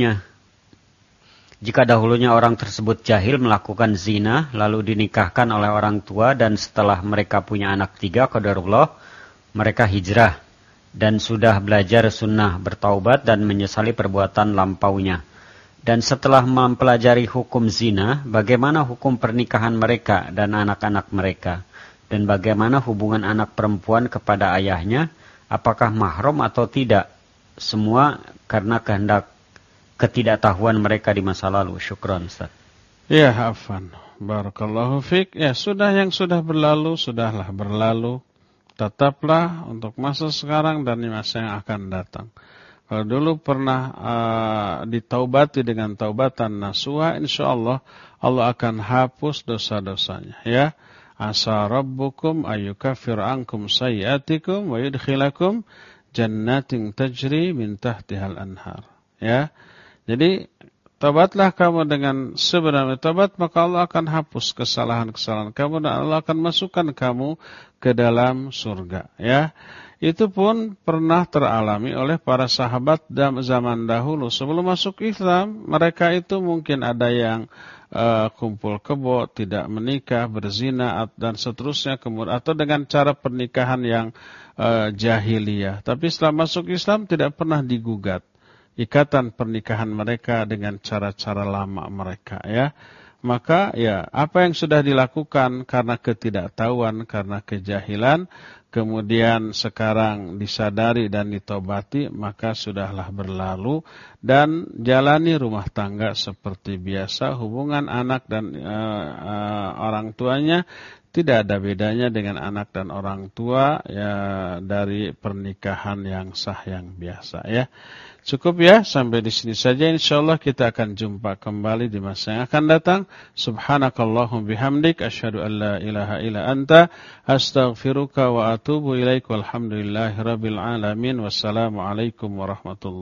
dahulunya orang tersebut jahil melakukan zina, lalu dinikahkan oleh orang tua dan setelah mereka punya anak 3, qadarullah, mereka hijrah dan sudah belajar sunnah, bertaubat dan menyesali perbuatan lampaunya. Dan setelah mempelajari hukum zina, bagaimana hukum pernikahan mereka dan anak-anak mereka? Dan bagaimana hubungan anak perempuan kepada ayahnya? Apakah mahram atau tidak? Semua karena kehendak ketidaktahuan mereka di masa lalu. Syukran Ustaz. Ya, afwan. Barakallahu fiik. Ya, yang sudah berlalu, sudahlah berlalu. Tetaplah untuk masa sekarang dan masa yang akan datang. Kalau dulu pernah ditaubati dengan taubatan nasuha, insyaallah Allah akan hapus dosa-dosanya. Ya, asa rabbukum ayyukaffir ankum sayyi'atikum wa yudkhilakum jannatin tajri min tahtihal anhar. Ya. Jadi tobatlah kamu dengan sebenarnya tobat, maka Allah akan hapus kesalahan-kesalahan kamu dan Allah akan masukkan kamu ke dalam surga. Ya, itu pun pernah teralami oleh para sahabat zaman dahulu sebelum masuk Islam. Mereka itu mungkin ada yang kumpul kebo, tidak menikah, berzina dan seterusnya, kemudian atau dengan cara pernikahan yang jahiliyah. Tapi setelah masuk Islam tidak pernah digugat ikatan pernikahan mereka dengan cara-cara lama mereka ya. Maka ya apa yang sudah dilakukan karena ketidaktahuan, karena kejahilan, kemudian sekarang disadari dan ditobati, maka sudahlah berlalu dan jalani rumah tangga seperti biasa. Hubungan anak dan orang tuanya tidak ada bedanya dengan anak dan orang tua ya, dari pernikahan yang sah yang biasa ya. Cukup ya, sampai di sini saja. Insyaallah kita akan jumpa kembali di masa yang akan datang. Subhanakallahumma bihamdik asyhadu an la ilaha illa anta astaghfiruka wa atubu ilaik. Walhamdulillahirabbil alamin. Wassalamualaikum warahmatullahi